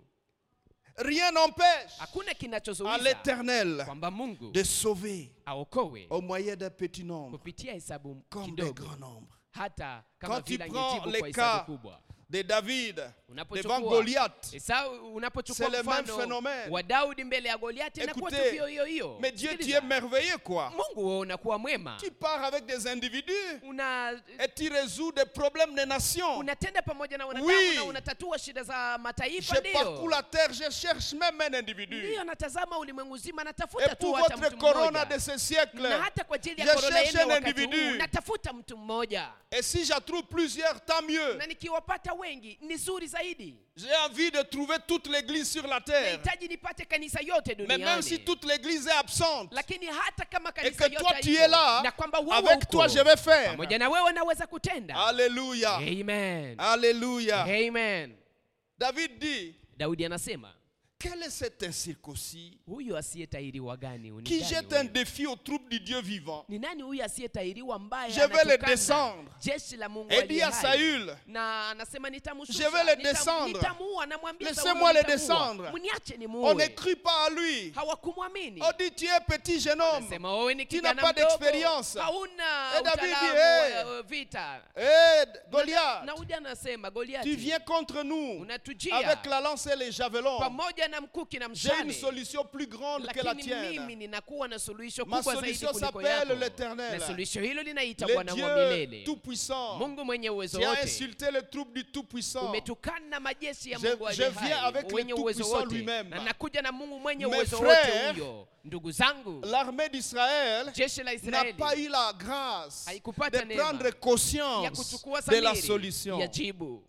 Rien n'empêche Hakuna à kinachozuia l'Éternel kwamba Mungu de sauver aokowe au moyen d'un petit nombre kupitia hesabu comme des kidogo, grands nombres. hata kama Quand tu vile prends angejibu les kwa cas hesabu kubwa. de David devant Unapochukua Goliath, unapochukua c'est le même mfano phénomène. wa Daudi mbele ya Goliathi, inakuwa Écoutez, tukio hiyo. mais Dieu, tu Sikiliza. es merveilleux quoi. Mungu wewe unakuwa mwema, Tu pars avec des individus una et tu résous des problèmes des nations. unatenda pamoja na wanadamu Oui. na unatatua shida za mataifa. Je parcours Ndio, la terre, je cherche même un individu. ndio, natazama ulimwengu zima, Et natafuta tu pour hata votre mtu corona mmoja. de ce siècle, Na hata kwa ajili je ya corona cherche yenu un wakati individu. huu, natafuta mtu mmoja, Et si j'en trouve plusieurs, tant mieux. na nikiwapata wengi ni zuri zaidi. J'ai envie de trouver toute l'église sur la terre. Nahitaji nipate kanisa yote Mais même si duniani, toute l'église est absente lakini hata kama et kanisa que yote toi tu haipo, es là, na kwamba wewe avec uko, toi je vais faire. pamoja na wewe naweza kutenda. Alléluia. Amen. Alléluia. Amen. David dit, Daudi anasema, quel est cet incirconcis huyu asiyetahiriwa gani? Ni qui gani jette un huyu? défi aux troupes du Dieu vivant? Ni nani huyu asiyetahiriwa ambaye Je vais le anatukana descendre. jeshi la Mungu Et dit aliye à hai? Saül, Na anasema nitamshusha, Je vais le descendre. nitamuua, namwambia Laissez-moi Sauli, le nitamuua. descendre. Mniache on nimuue. ne crie pas à lui. Hawakumwamini. On dit, tu es petit jeune homme. Anasema wewe ni Tu n'as kijana pas mdogo, d'expérience. hauna Et David dit, utaalamu wa vita. Eh, Goliath, Daudi anasema, tu Goliathi, viens contre nous unatujia avec la lance et les javelons. pamoja na mkuki na J'ai une mshale, solution plus grande que la lakini mimi tienne. ninakuwa na suluhisho Ma kubwa zaidi solution kuliko s'appelle yako. l'Éternel. Na suluhisho hilo linaita Le Bwana wa Dieu milele, Tout-Puissant. Mungu mwenye uwezo Tu as wote. insulté les troupes du Tout-Puissant. Umetukana na majeshi ya Je- Mungu aliye je viens hai, avec le mwenye uwezo Tout-Puissant wote. lui-même. Na nakuja na Mungu mwenye Mes uwezo wote frères, huyo. Ndugu zangu, L'armée d'Israël jeshi la n'a Israeli pas eu la grâce haikupata de neema prendre ya conscience kuchukua de la dhamiri solution. ya jibu.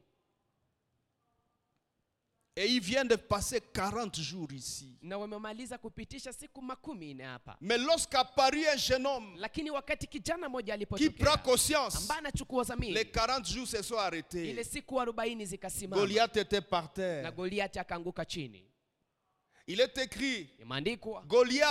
Et ils viennent de passer 40 jours ici. Na wamemaliza kupitisha siku 10 hapa. Mais lorsqu'apparut un jeune homme Lakini wakati kijana mmoja qui prend alipotokea conscience, ambaye anachukua les dhamiri, 40 jours se sont arrêtés. ile siku 40 zikasimama, Goliath était par na terre. Goliathi akaanguka chini. Il est écrit, Imeandikwa, Goliath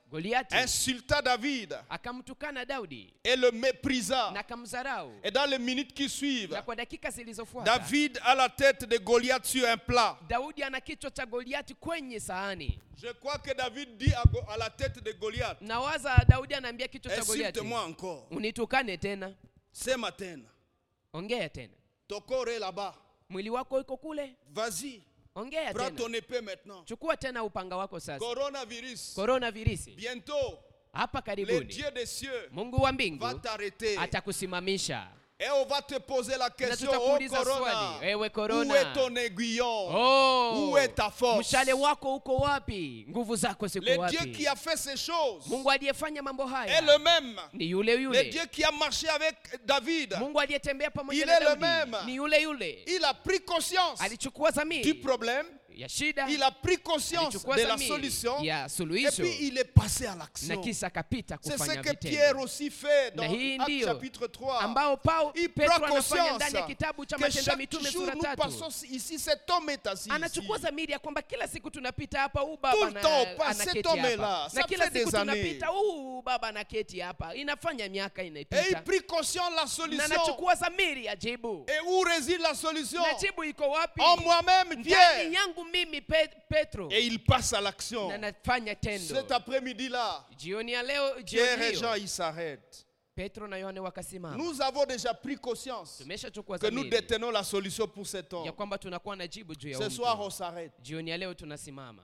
Goliati insulta David akamtukana Daudi et le méprisa. na akamdharau. Et dans les minutes qui suivent, Na kwa dakika zilizofuata David a la tête de Goliath sur un plat. Daudi ana kichwa cha Goliati kwenye sahani. Je crois que David dit à la tête de Goliath, Nawaza Daudi anaambia kichwa cha Goliati, insulte-moi encore. unitukane tena, Ce matin, ongea tena, ton corps est là-bas. mwili wako uko kule, Vas-y, ongea prends tena, ton épée maintenant. chukua tena upanga wako sasa. Coronavirus, Coronavirus bientôt, hapa le karibuni Dieu des cieux Mungu wa mbingu va t'arrêter. atakusimamisha. Et on va te poser la Na question, oh tutakuuliza Corona, swali, ewe où est Corona, ton aiguillon? oh, Où est ta force? mshale wako uko wapi? Nguvu zako ziko Le Dieu wapi? qui a fait ces choses Mungu aliyefanya mambo est haya le même. ni yule Le yule. Dieu qui a marché avec David, Mungu aliyetembea pamoja Il na est le Daudi même. ni yule yule. il a pris conscience Alichukua du dhamiri problème, ya shida, il a pris conscience alichukua de la dhamiri solution, ya et suluhisho, puis il est passé à na l'action. kisha akapita C'est ce kufanya que Pierre vitendo, aussi fait dans na hii Actes ndiyo chapitre 3. ambao Il Petro prend anafanya conscience ndani ya kitabu cha que Matendo ya chaque Mitume jour sura nous 3. passons ici, cet homme est assis ici. Anachukua dhamiri ya kwamba kila siku tunapita hapa, Tout huu baba le temps on passe, anaketi cet homme est hapa, là. na Ça kila fait siku des années. tunapita, huu baba anaketi hapa, inafanya miaka Et il inapita, prit conscience de la na solution. anachukua dhamiri ya jibu. Et où réside la solution? Na jibu iko wapi? En moi-même, Ndani Pierre. yangu mimi Petro, Et il passe à l'action. na nafanya tendo. Cet après-midi-là, Jioni ya leo, Pierre jioni et Jean, hiyo, ils s'arrêtent. Petro na Yohane wakasimama. Nous avons déjà pris conscience Tumeshachukua que nous dhamiri détenons la solution pour cet ya homme. kwamba tunakuwa na jibu juu ya Ce huyu soir, mtu. on s'arrête. Jioni ya leo tunasimama.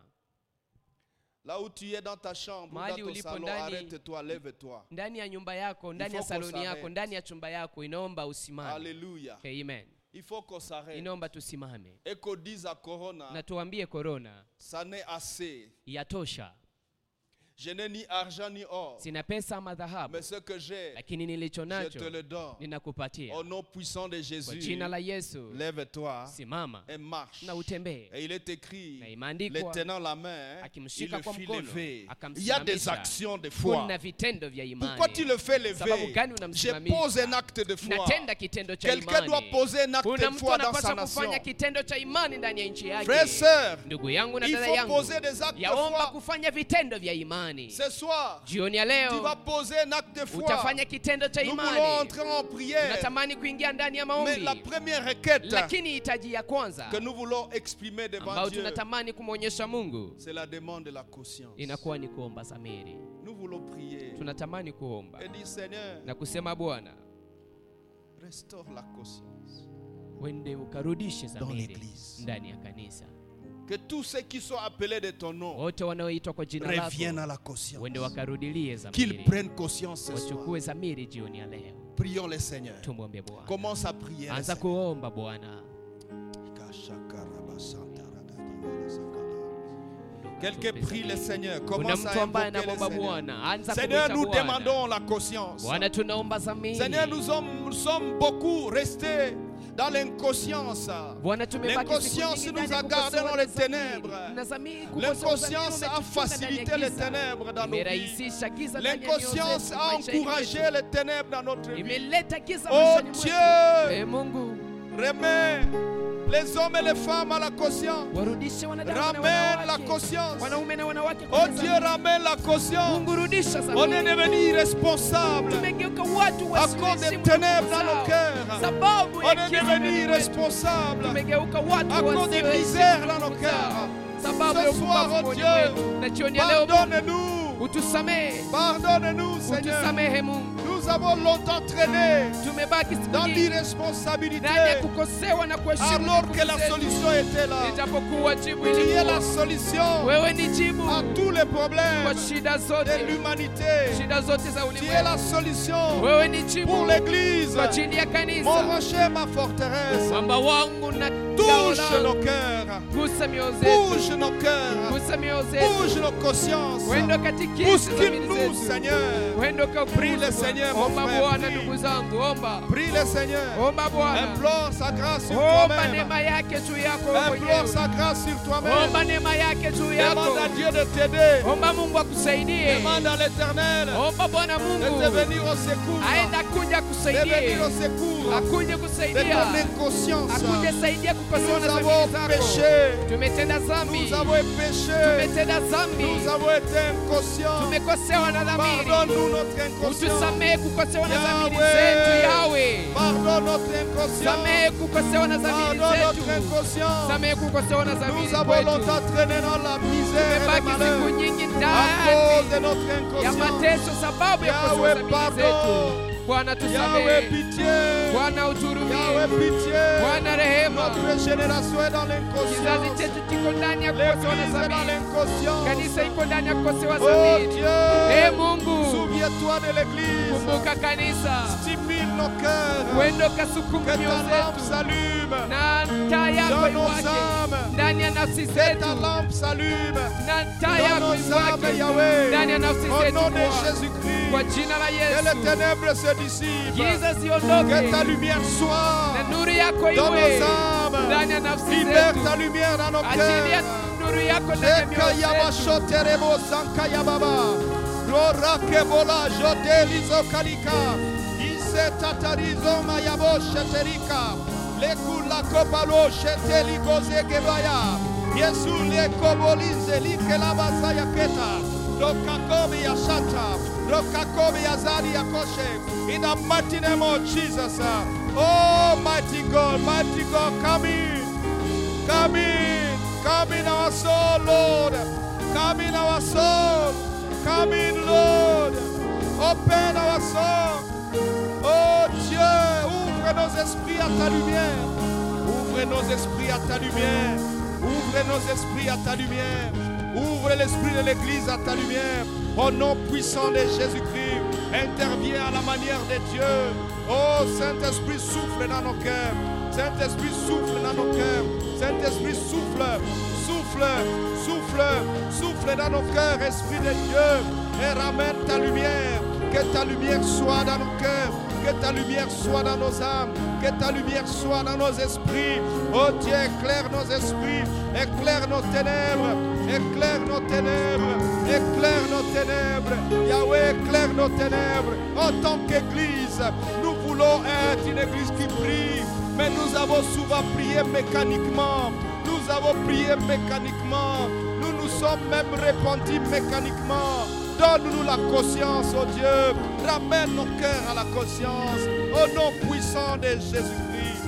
Là où tu es dans ta chambre, ou Mahali dans ton ulipo salon, ndani- arrête-toi, lève-toi. Ndani ya nyumba yako, ndani ya faut qu'on saloni yako, s'arrête. ndani ya chumba yako, inaomba usimame. Alléluia. Amen. Il faut qu'on s'arrête Inaomba tusimame et qu'on dise à Corona, na tuambie Corona, ça n'est assez. yatosha. Je n'ai ni argent ni or, Sina pesa ama dhahabu, mais ce que j'ai, lakini nilicho je nacho te le donne. ninakupatia. Au nom puissant de Kwa Jésus, jina la Yesu, lève-toi simama et marche. na utembee. Et il est écrit, Na les imeandikwa, tenant la main, il akimshika le kwa fit mkono, lever. Il y a des akamsimamisha. actions de foi. Kuna vitendo vya imani. Pourquoi tu le fais Sababu lever? gani Je unamsimamisha? pose un acte de foi. Natenda kitendo cha Quelqu'un doit imani. poser un acte Kuna de mtu foi dans sa anapaswa nation. kufanya kitendo cha imani ndani ya nchi yake. Frères et sœurs, Ndugu yangu na il dada faut yangu, poser des actes de yaomba foi. kufanya vitendo vya imani. Ce soir, Jioni ya tu leo vas poser un acte de foi. utafanya kitendo cha Nous voulons imani. entrer en prière. Tunatamani kuingia ndani ya Mais la maombi, première requête lakini hitaji ya kwanza que nous voulons exprimer devant ambao Dieu, tunatamani kumwonyesha Mungu c'est la demande de la conscience. inakuwa ni kuomba dhamiri. Nous voulons prier Tunatamani kuomba et dire, Seigneur, na kusema, Bwana, restaure la conscience. wende ukarudishe dhamiri l'église. ndani ya kanisa. Que tous ceux qui sont appelés de ton nom Wote wanaoitwa kwa jina reviennent lako à la conscience. wende wakarudilie Qu'ils dhamiri, prennent conscience ce soir. wachukue dhamiri jioni ya leo. Prions le Seigneur. Tumwombe Bwana. Commence à prier. le Anza Seigneur. kuomba Bwana. Quelqu'un prie le Seigneur. Kuna Commence mtu à ambaye invoquer le anamwomba Seigneur. Bwana. Anza Seigneur, kumwita nous Bwana. demandons la conscience. Bwana, tunaomba dhamiri. Seigneur, nous sommes beaucoup restés dans l'inconscience. Bwana, tumebaki siku L'inconscience nyingi nous ndani ya a gardés dans kukosewa les na dhamiri. ténèbres. Na dhamiri, kukosewa L'inconscience dhamiri a umetufunga facilité ndani ya les giza. ténèbres dans nos vies. Imerahisisha giza ndani ya mioyo L'inconscience zetu, a maishani encouragé mwetu. les ténèbres dans notre vie. Imeleta giza Oh maishani mwetu. Dieu, Mungu, remets les hommes et les femmes à la conscience. warudishe wanadamu na Ramène la wanawake. conscience. Wanaume na wanawake Oh kwenye Dieu, dhamiri. ramène la conscience. Mungu, rudisha On est dhamiri. devenu irresponsable Tumegeuka watu à cause des wasioheshimu ténèbres dans ndugu nos zao. cœurs. Sababu On ya est giza devenu ndani mwetu. irresponsable Tumegeuka watu à cause des wasioheshimu misères dans nos ndugu zao. cœurs. Sababu ya Ce soir, upumbavu oh moyoni Dieu, mwetu. Na jioni ya leo, pardonne-nous. utusamehe. Pardonne-nous, Seigneur. Utusamehe Mungu. Nous avons longtemps traîné Tumebaki siku dans nyingi l'irresponsabilité ndani ya kukosewa na kuheshimu alors ndugu que la zetu. solution était là. Ijapokuwa jibu Tu es ilikuwa, la solution wewe ni jibu à tous les kwa problèmes shida de zote, l'humanité. shida zote za Tu es ulimwengu. la solution Wewe ni jibu pour l'Église. kwa ajili ya Mon kanisa. rocher, ma forteresse. Mwamba wangu na Touche ngao nos langu. cœurs. Gusa mioyo zetu, Bouge nos cœurs. gusa mioyo zetu. Bouge nos consciences. Wendo katikisa dhamiri Bouscule-nous, zetu. Seigneur. Wendo Prie kaupuzi le Seigneur mon Omba frère. Bwana Prie. ndugu zangu, omba. Prie le Seigneur. Omba Bwana. Implore sa grâce sur Omba toi-même. neema yake juu yako wewe Implore mwenyewe. sa grâce sur toi-même. Omba neema yake juu yako. Demande à Dieu de t'aider. Omba Mungu akusaidie. Demande à l'Éternel Omba Bwana de Mungu te venir au secours. aenda kuja De kusaidie. venir au secours. Akuje De kusaidia. donner conscience. Akuje saidia kukosoa na Nous dhambi avons zako. péché. Tumetenda dhambi. Nous avons péché. Tumetenda dhambi. Nous avons été inconscients. Tumekosewa na dhamiri. Pardonne-nous notre inconscience. Utusamehe kukosewa na dhamiri Yahweh. zetu Yawe. Pardonne notre inconscience. Samehe kukosewa na dhamiri Pardonne notre zetu. inconscience. Samehe kukosewa na dhamiri Nous avons kwetu. longtemps traîné dans la misère et le Tumebaki siku malheur nyingi à cause ndani de notre ya inconscience. mateso sababu ya kukosewa Yahweh, dhamiri pardon. zetu. Bwana Yahweh, tusamehe. pitié. Bwana Yahweh, uturumie. pitié. Bwana rehema. Notre génération est dans Kizazi l'inconscience. chetu kiko ndani ya kukosewa na L'église est dans dhamiri. l'inconscience. Kanisa iko ndani ya kukosewa Oh dhamiri. Dieu, Mungu, souviens-toi de l'église. kumbuka kanisa. Stimule nos cœurs. Wendo kasukumu Que mioyo ta lampe zetu. s'allume. Na taa yako Dans nos iwake âmes. ndani ya nafsi Que zetu. ta lampe s'allume. Na taa Dans yako nos âmes, iwake Yahweh. ndani ya nafsi Au zetu nom de Bwana. Jésus-Christ. Kwa jina la Que les Yesu. ténèbres se dissipent. Giza Que ta ziondoke. lumière soit Na nuru yako dans nos iwe âmes. ndani ya nafsi Libère zetu. ta lumière dans nos Achilia cœurs. nuru yako ndani ya mioyo zetu. Ekayabashoterebo sankayababa. Lora kebola jotelizo kalika. Ise tatarizo mayabo sheterika. Lekula kopalo sheteligoze gebaya. Yesu lekobolize likelabasa yaketa. Lokakobi yashata. Lokakobi yazari yakoshe. In the mighty name of Jesus. Oh mighty God, come in. Come in. Come in our soul, Lord. Come in our soul. Come in, Lord. Open our soul. Oh Dieu, ouvre nos esprits à ta lumière. Ouvre nos esprits à ta lumière. Ouvre nos esprits à ta lumière. Ouvre l'esprit de l'Église à ta lumière. Au nom puissant de Jésus-Christ, interviens à la manière de Dieu. Oh Saint-Esprit, souffle dans nos cœurs. Saint-Esprit, souffle dans nos cœurs. Saint-Esprit, souffle, souffle, souffle, souffle dans nos cœurs, Esprit de Dieu, et ramène ta lumière. Que ta lumière soit dans nos cœurs, que ta lumière soit dans nos âmes, que ta lumière soit dans nos esprits. Oh Dieu, éclaire nos esprits, éclaire nos ténèbres, éclaire nos ténèbres, éclaire nos ténèbres. Yahweh, éclaire nos ténèbres. En tant qu'Église, nous voulons être une Église qui prie. Mais nous avons souvent prié mécaniquement. Nous avons prié mécaniquement. Nous nous sommes même repentis mécaniquement. Donne-nous la conscience, oh Dieu. Ramène nos cœurs à la conscience. Au nom puissant de Jésus-Christ.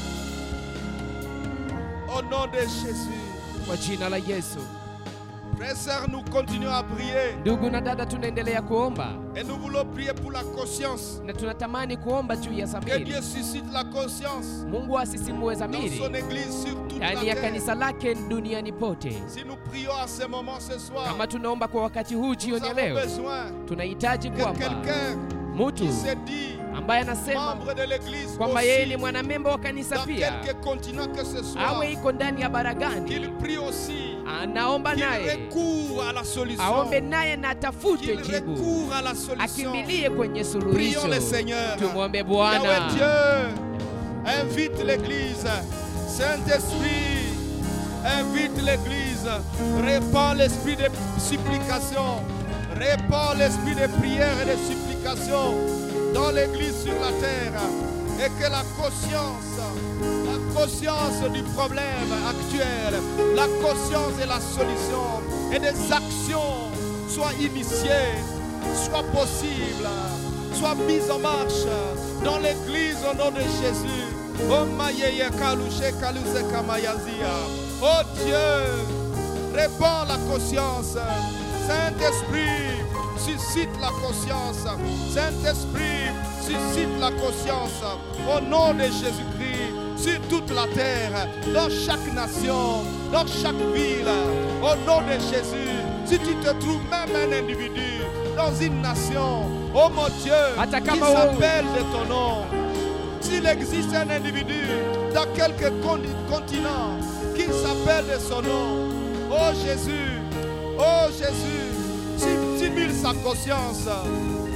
Au nom de Jésus. Kwa jina la Yesu. Frères et sœurs, nous continuons à prier. Ndugu na dada, tunaendelea kuomba Et nous voulons prier pour la conscience. na tunatamani kuomba juu ya Que dhamiri. Dieu suscite la conscience Mungu asisimue dans dhamiri son Église sur toute la ndani ya terre. kanisa lake duniani pote. Si nous prions à ce moment ce soir, Kama tunaomba kwa wakati huu nous jioni ya avons leo, besoin tunahitaji que kwamba quelqu'un mtu qui se dit ambaye anasema membre de l'église kwamba yeye ni aussi, mwanamemba wa kanisa dans pia, quelque continent que ce soit, awe iko ndani ya bara qu'il gani, prie aussi, anaomba qu'il naye, recourt à la solution, aombe naye na atafute qu'il jibu, recourt à la solution. akimbilie kwenye Prions suluhisho. le Seigneur. Tumwombe Yahweh Bwana. Dieu, invite l'église. Saint-Esprit, invite l'église. Répands l'esprit de supplication. Répands l'esprit de prière et de supplication dans l'église sur la terre. Et que la conscience du problème actuel, la conscience de la solution et des actions soient initiées, soient possibles, soient mises en marche dans l'église au nom de Jésus. Oh Mayeye Kalushe Kaluse Kamayazia. Oh Dieu, répands la conscience. Saint-Esprit, suscite la conscience. Saint-Esprit, suscite la conscience. Au nom de Jésus-Christ, sur toute la terre, dans chaque nation, dans chaque ville. Au nom de Jésus, si tu te trouves même un individu dans une nation, oh mon Dieu, qui s'appelle de ton nom. S'il existe un individu dans quelque continent qui s'appelle de son nom, oh Jésus, stimule sa conscience,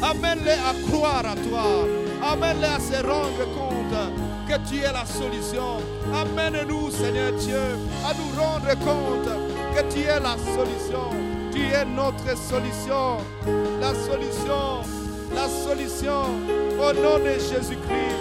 Amène-les à croire à toi. Amène-les à se rendre compte que tu es la solution. Amène-nous, Seigneur Dieu, à nous rendre compte que tu es la solution. Tu es notre solution. La solution. La solution. Au nom de Jésus-Christ.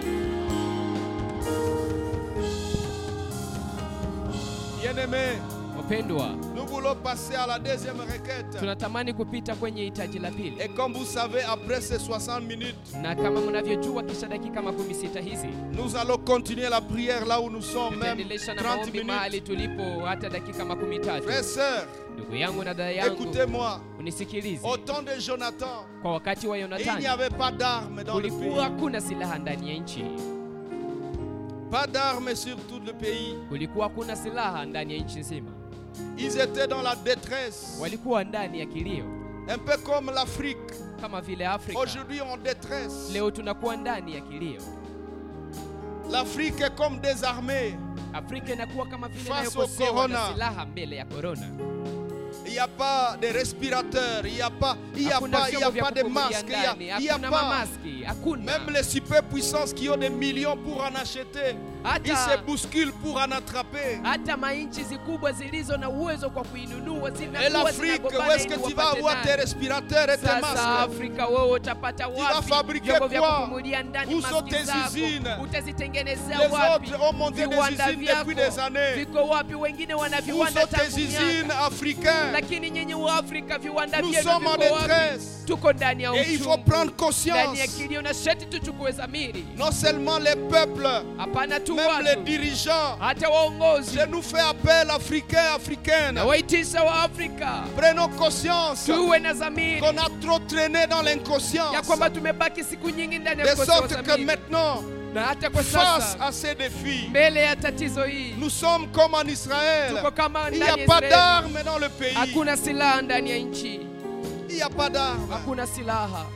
Bien-aimés, nous voulons passer à la deuxième requête. Tunatamani kupita kwenye hitaji la pili. Et comme vous savez, après ces 60 minutes, Na kama mnavyojua kisha dakika 16 hizi nous allons continuer la prière là où nous sommes, même tutaendelesha na 30 maombi mahali minutes. tulipo hata dakika 13. Frères et sœurs, Ndugu yangu na dada yangu, écoutez-moi. unisikilize. Au temps de Jonathan, Kwa wakati wa il n'y Yonathani avait pas d'armes dans le kulikuwa pays. hakuna silaha ndani ya nchi. Pas d'armes sur tout le pays. Kulikuwa hakuna silaha ndani ya nchi nzima. Ils étaient dans la détresse. Walikuwa ndani ya kilio Un peu comme l'Afrique. kama vile Afrika. Aujourd'hui en détresse. Leo tunakuwa ndani ya kilio. L'Afrique est comme désarmée. Afrika inakuwa kama vile Face inayokosewa au corona. na silaha mbele ya corona. Il n'y a pas de respirateurs, il n'y a pas, Hakuna vyombo vya de kupumulia masques, ndani, il n'y a hakuna pas. mamaski, hakuna. Même les superpuissances qui ont des millions pour en acheter, ils se bousculent pour en attraper. Hata mainchi zikubwa zilizo na uwezo kwa kuinunua Et zinakuwa l'Afrique, où zinagombana est-ce ili que tu vas wapate avoir tes nani. respirateurs et tes Sasa masques? Afrika wewe utapata vas wapi fabriquer vyombo vya quoi? kupumulia ndani Où sont maski tes zako? usines? Utazitengenezea Les wapi? autres ont monté des Viwanda usines vyako depuis des années. viko wapi? Wengine wana Où viwanda sont tes tangu usines miaka. africaines? Lakini nyinyi wa Afrika viwanda Nous vyenu sommes en viko wapi? détresse. Tuko ndani ya Et il faut uchungu. prendre Ndani conscience. ya kilio na sheti tuchukue dhamiri. Non seulement les peuples, Hapana tu même les watu, dirigeants. hata waongozi Je nous fais appel africains, africaines. na waitisha wa Afrika Prenons conscience tuwe na dhamiri qu'on a trop traîné dans ya l'inconscience. kwamba tumebaki siku nyingi ndani ya De ukosefu wa sorte que dhamiri. maintenant, Na hata kwa face sasa à ces défis, mbele ya tatizo hii nous sommes comme en Israël. tuko kama Il n'y ndani a ya pas Israeli. d'armes dans le pays. Hakuna silaha ndani ya nchi, Il n'y a pas d'armes. hakuna silaha,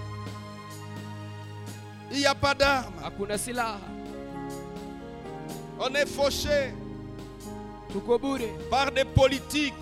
Il n'y a pas d'armes. hakuna silaha. On est fauché Tuko bure, par des politiques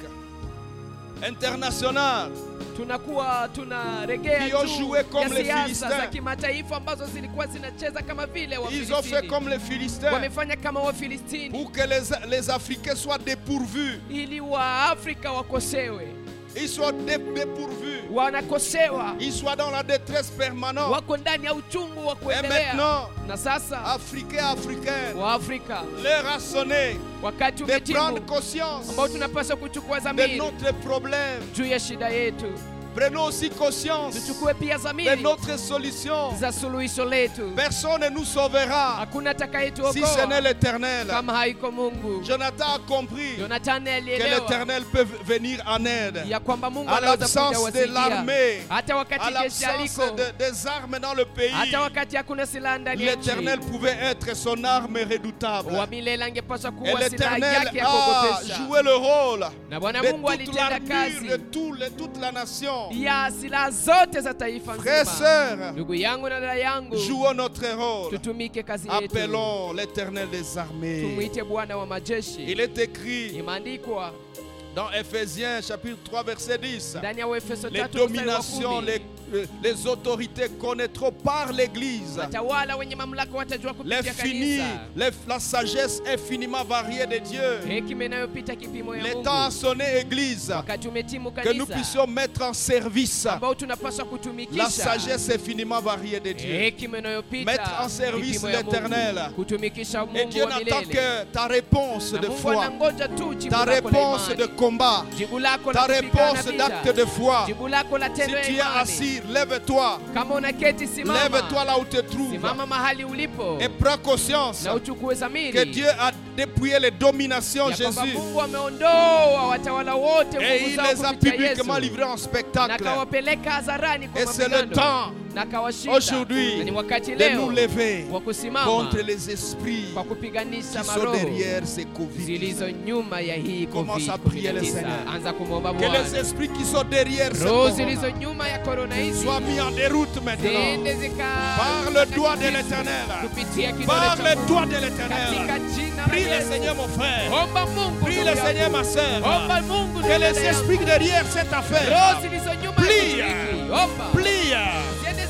internationales tunakuwa tunaregea qui ont juu joué comme ya les siasa Philistins. za kimataifa ambazo zilikuwa zinacheza kama vile Ils ont fait Wafilistini. comme les Philistins Wamefanya kama Wafilistini pour que les Africains soient dépourvus. ili Waafrika wakosewe, Ils soient dépourvus. wanakosewa, Ils soient dans la détresse permanente. wako ndani ya uchungu wa Et kuendelea. maintenant, Na sasa Africains, Africaines, Waafrika, l'heure a sonné wakati de prendre umetimu conscience ambao tunapaswa kuchukua de dhamiri notre problème. juu ya shida yetu. Prenons aussi conscience Tuchukue pia de dhamiri notre solution. za suluhisho letu. Personne ne nous sauvera Hakuna si ce n'est atakayetuokoa l'Éternel. kama haiko Mungu. Jonathan a compris Jonathan que alielewa l'Éternel peut venir en aide. ya kwamba Mungu À anaweza kuja l'absence de wasaidia l'armée, hata à wakati jeshi l'absence aliko, des armes dans le pays, hata wakati hakuna silaha ndani ya l'Éternel nchi. pouvait être son arme redoutable. Wa milele angepaswa Et kuwa silaha l'Éternel yake ya a kuogopesha. joué le rôle Na Bwana de Mungu toute alitenda l'armure de kazi toute la nation. ya silaha zote za taifa Frères, nzima. sœurs, Ndugu yangu na dada yangu, jouons notre rôle. tutumike kazi yetu. Appelons l'Éternel des armées. Tumwite Bwana wa majeshi. Il est écrit Imeandikwa dans Ephésiens chapitre 3 verset 10. ndani ya Waefeso Les 3 mstari wa dominations, 10. les autorités connaîtront par l'Église Watawala wenye mamlaka watajua les kupitia finis, kanisa la sagesse infiniment variée de Dieu. hekima inayopita kipimo ya Le Mungu. temps a sonné, Église, Wakati umetimu que nous kanisa puissions mettre en service ambao tunapaswa la kutumikisha sagesse infiniment variée de Dieu. hekima inayopita Mettre en service hekima ya Mungu. l'Éternel. Kutumikisha Et Mungu Dieu wa n'attend milele. que ta réponse Na de Mungu foi, anangoja tu jibu ta lako la réponse de imani. combat, Jibu lako ta la kupigana réponse vita. d'acte de foi. Jibu lako la Si tendo ya tu es imani. assis, lève-toi. Kama unaketi simama. Lève-toi là où tu te trouves. Simama mahali ulipo. Et prends conscience Na uchukue dhamiri. que Dieu a dépouillé les dominations ya kwamba Jésus. Mungu ameondoa watawala wote Et nguvu il zao les a kupitia publiquement Yesu. livrés en Na spectacle. kawapeleka hadharani kwa Et c'est le mapigano. temps Na kawashinda. aujourd'hui Na ni wakati de nous leo lever wa kusimama contre les esprits kwa kupiganisha qui sont maroho derrière ces Covid. zilizo nyuma ya hii Commence à prier le COVID-19. Seigneur. Anza kumwomba Que les Bwana. esprits qui sont derrière ce Roho corona zilizo nyuma ya korona hizi soient mis en déroute maintenant. ziende Par le doigt de l'Éternel. kupitia kidole Par cha le Mungu. doigt de l'Éternel. Katika jina la Prie le Yesu. Seigneur, mon frère. Omba Mungu Prie ndugu le yangu. Seigneur, ma sœur. Omba Mungu Que ndugu les yangu. esprits derrière cette affaire Roho zilizo nyuma ya Plie. kitu hiki. Omba. plient. Ziende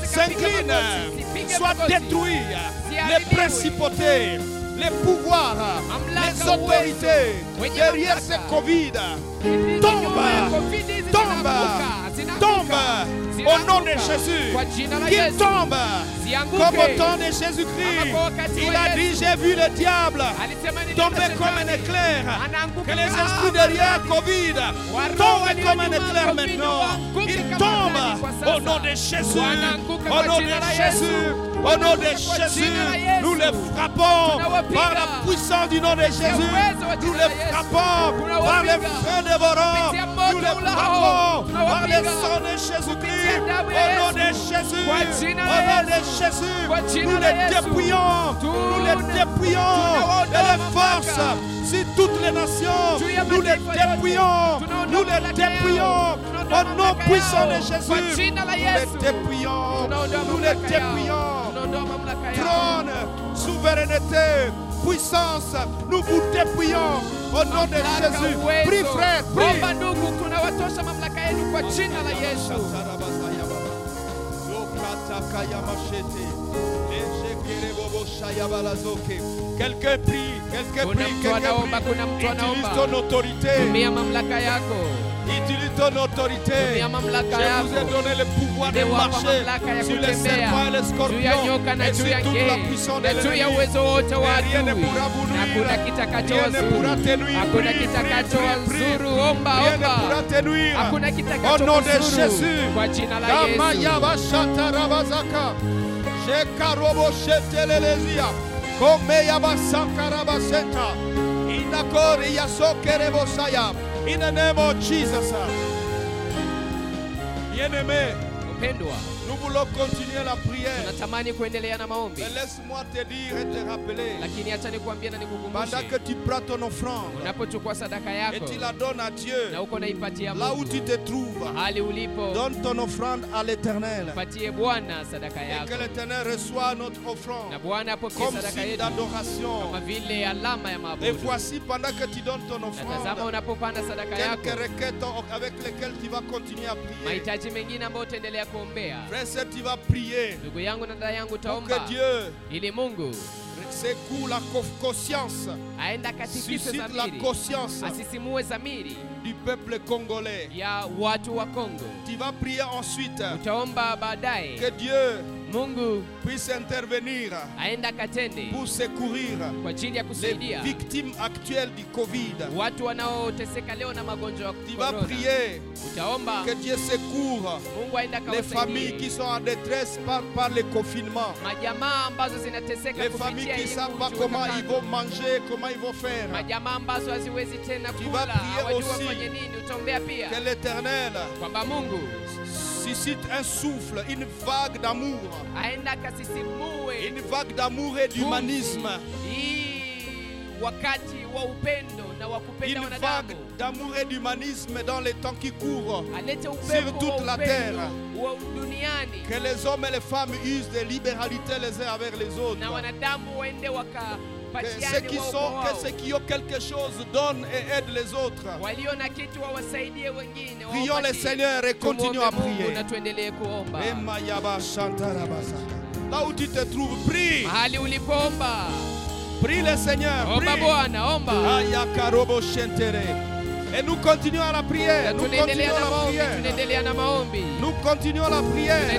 s'incline, soit détruit. Les principautés, les pouvoirs, les autorités derrière ce Covid tombent au nom de Jésus. Qu'il tombe comme au temps de Jésus-Christ. Il a dit, j'ai vu le diable tomber comme un éclair. Que les esprits derrière Covid tombent comme un éclair maintenant. Il tombe au nom de Jésus. Au nom de Jésus. Au nom de Jésus, nous les frappons par la puissance du nom de Jésus. Nous les frappons par les feux dévorants. Nous les frappons par le sang de Jésus-Christ. Au nom de Jésus, au nom de Jésus, nous les dépouillons. Nous les dépouillons de la force sur toutes les nations. Nous les dépouillons. Nous les dépouillons. Au nom puissant de Jésus, nous les dépouillons. Nous les dépouillons. Trône, souveraineté, puissance, nous vous dépouillons au nom de Jésus. Prie frère, prie. Quelqu'un prie, quelqu'un prie, utilise ton autorité. Utilise ton autorité. Je vous ai donné le pouvoir de marcher sur les serpents et les scorpions et sur toute la puissance de l'ennemi. Rien ne pourra vous nuire. Rien ne pourra te nuire. Rien ne pourra te nuire. Au nom de Jésus. Kamayaba Shatarabazaka. Shekarobo Shetelelezia. Komeyaba Sankarabasenta. Inakori Yasokerebosaya. In the name of Jesus. Bien-aimé, nous voulons continuer la prière. Mais laisse-moi te dire et te rappeler. Pendant que tu prends ton offrande et tu la donnes à Dieu, là où tu te trouves, donne ton offrande à l'Éternel. Et que l'Éternel reçoive notre offrande comme signe d'adoration. Et voici, pendant que tu donnes ton offrande, quelques requêtes avec lesquelles tu vas continuer à prier. Frère, tu vas prier pour que Dieu secoue la conscience, suscite la conscience du peuple congolais. Tu vas prier ensuite que Dieu puisse intervenir pour secourir les victimes actuelles du Covid. Tu vas prier que Dieu secoue les familles qui sont en détresse par le confinement. Les familles qui ne savent pas comment ils vont manger, comment ils vont faire. Tu vas prier aussi que l'Éternel suscite un souffle, une vague d'amour. Une vague d'amour et d'humanisme. Une vague d'amour et d'humanisme dans les temps qui courent sur toute la terre. Que les hommes et les femmes usent de libéralité les uns avec les autres. Que ceux qui ont quelque chose donnent et aident les autres. Prions le Seigneur et continuons à prier. Là où tu te trouves, prie. Prie le Seigneur. Prie. Et nous continuons à la prière. Nous continuons à la prière. Nous continuons à la prière.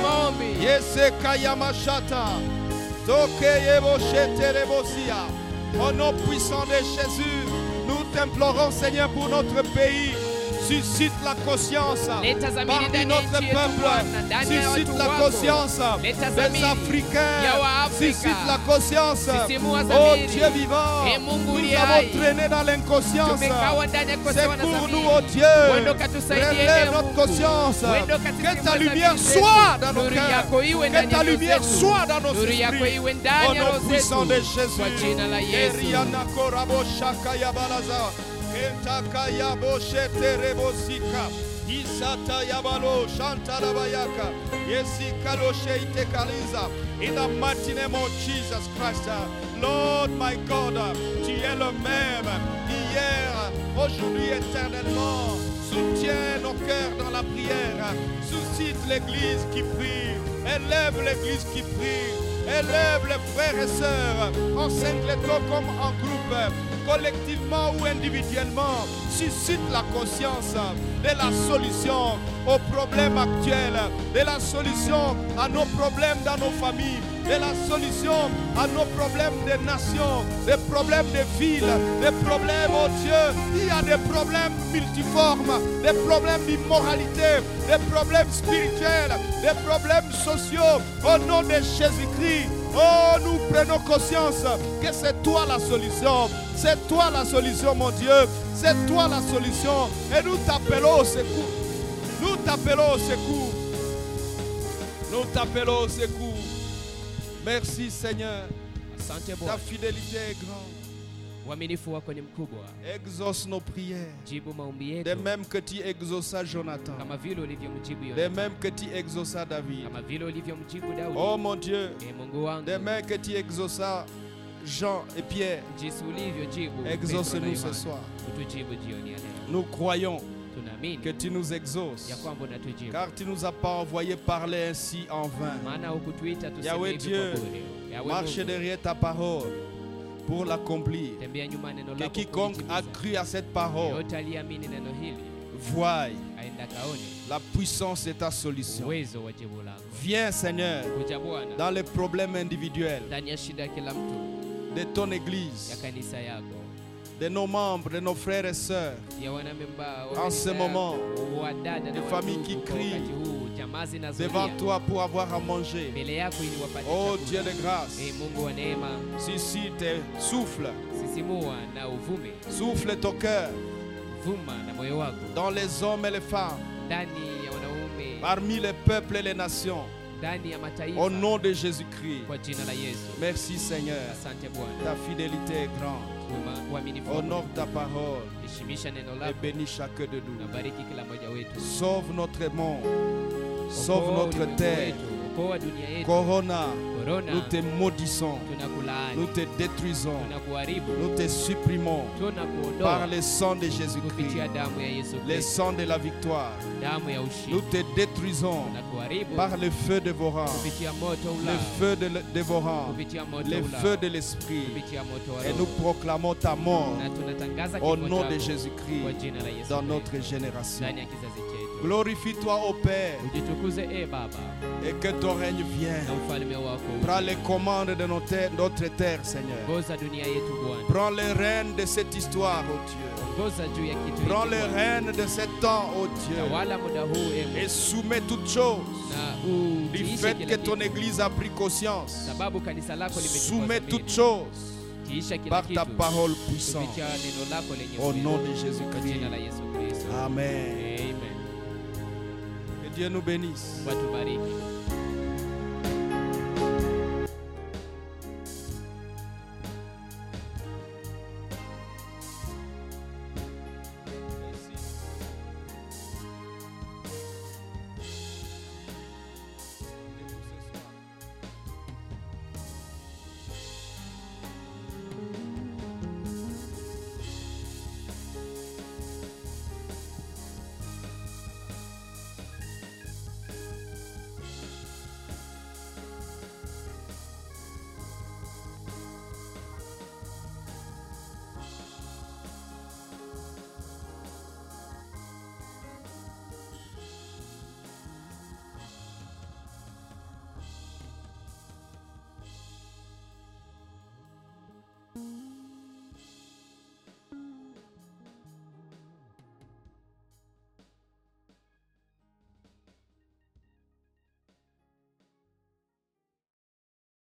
Au nom puissant de Jésus, nous t'implorons, Seigneur, pour notre pays. Suscite la conscience parmi notre peuple. Suscite la conscience des Africains. Suscite la conscience. Oh Dieu vivant, nous avons traîné dans l'inconscience. C'est pour nous, oh Dieu. Relève notre conscience. Que ta lumière soit dans nos cœurs. Que ta lumière soit dans nos esprits. Au nom puissant de Jésus. Entakaya boshete rebosika isata yabalo shantala bayaka yesikalo sheite kaliza. In the mighty name of Jesus Christ, Lord my God, tu es le même hier, aujourd'hui, éternellement. Soutiens nos cœurs dans la prière. Suscite l'église qui prie. Élève l'église qui prie. Élève les frères et sœurs en singleton comme en groupe, collectivement ou individuellement. Suscite la conscience de la solution aux problèmes actuels, de la solution à nos problèmes dans nos familles, de la solution à nos problèmes des nations, des problèmes des villes, des problèmes, oh Dieu, il y a des problèmes multiformes, des problèmes d'immoralité, des problèmes spirituels, des problèmes sociaux. Au nom de Jésus-Christ, oh, nous prenons conscience que c'est toi la solution. C'est toi la solution, mon Dieu. C'est toi la solution. Et nous t'appelons au secours. Nous t'appelons au secours. Nous t'appelons au secours. Merci Seigneur. Asante Ta Bwana, fidélité est grande. uaminifu wako ni mkubwa. Exauce nos prières. Jibu maombi De yetu même que tu exauças Jonathan. kama vile ulivyomjibu De Yona, même que tu exauças David. kama vile ulivyomjibu Daudi. Oh mon Dieu. Mungu wangu, De même que tu exauças Jean et Pierre. jinsi ulivyojibu Petro na Exauce-nous ce Yohana, soir. utujibu jioni ya leo. Nous croyons Tunaamini que tu nous exauces. ya kwamba unatujibu, Car tu nous as pas envoyé parler ainsi en vain. maana hukutuita tuseme Yahweh hivi Dieu, kwa bure. Yahweh Marche Mungu, derrière ta parole pour l'accomplir. tembea nyuma neno Que lako quiconque a kulitimiza. cru à cette parole Yote aliamini neno hili voie aenda kaone la puissance de ta solution. uwezo wa jibu lako. Viens Seigneur Kuja Bwana dans les problèmes individuels ndani ya shida ya kila mtu, de ton ya église, kanisa yako, de nos membres, de nos frères et sœurs. ya wanamemba wa En kanisa ce moment, yako, wa dada na des familles wandugu qui kwa crient wakati huu, jamaa zinazolia Devant toi pour avoir à manger. mbele yako ili wapate Oh chakula. Dieu de grâce, Mungu wa neema, suscite, souffle, sisimua na uvume, souffle ton cœur vuma na moyo wako dans les hommes et les femmes, ndani ya wanaume, parmi les peuples et les nations, ndani ya mataifa, au nom de Jésus-Christ. kwa jina la Yesu. Merci Seigneur, Asante Bwana, ta fidélité est grande. uaminifu wako, Honore ta parole heshimisha neno et lako bénis chacun de nous. na bariki kila mmoja wetu. Sauve notre monde, sauve Okoa notre ulimwengu terre. wetu, okoa dunia yetu. Corona, Corona, nous te maudissons, tunakulaani, nous te détruisons, tunakuharibu, nous te supprimons tunakuondoa par le sang de Jésus-Christ, kupitia damu ya Yesu le Kristo, sang de la victoire. damu ya Nous ushindi. te détruisons Tunakuharibu par le feu dévorant, kupitia moto le ulao, feu dévorant, kupitia moto le ulao, feu de l'esprit. kupitia moto wa Et Roho. nous proclamons ta mort Na tunatangaza au kifo nom de chako kwa Jésus-Christ jina la Yesu dans Kristo, notre génération. ndani ya kizazi chetu. Glorifie-toi au Père Ujitukuze Baba, et que ton règne vienne. na ufalme wako Prends les commandes de notre terre, Seigneur. ongoza dunia yetu Bwana, Prends les rênes de cette histoire, oh Dieu. ongoza juu ya kitu Prends hiki les Bwana. rênes de ce temps, oh Dieu. Tawala muda huu Et soumets toutes choses na du utiishe fait kila que ton kitu, église a pris conscience. sababu kanisa lako limechukua Soumets dhamiri. toutes choses Tiisha kila par ta kitu parole puissante. kupitia neno lako lenye Au uwezo. nom de Kwa Jésus-Christ. jina la Yesu Kristo. Amen. Amen. Que Dieu nous bénisse. Watubariki.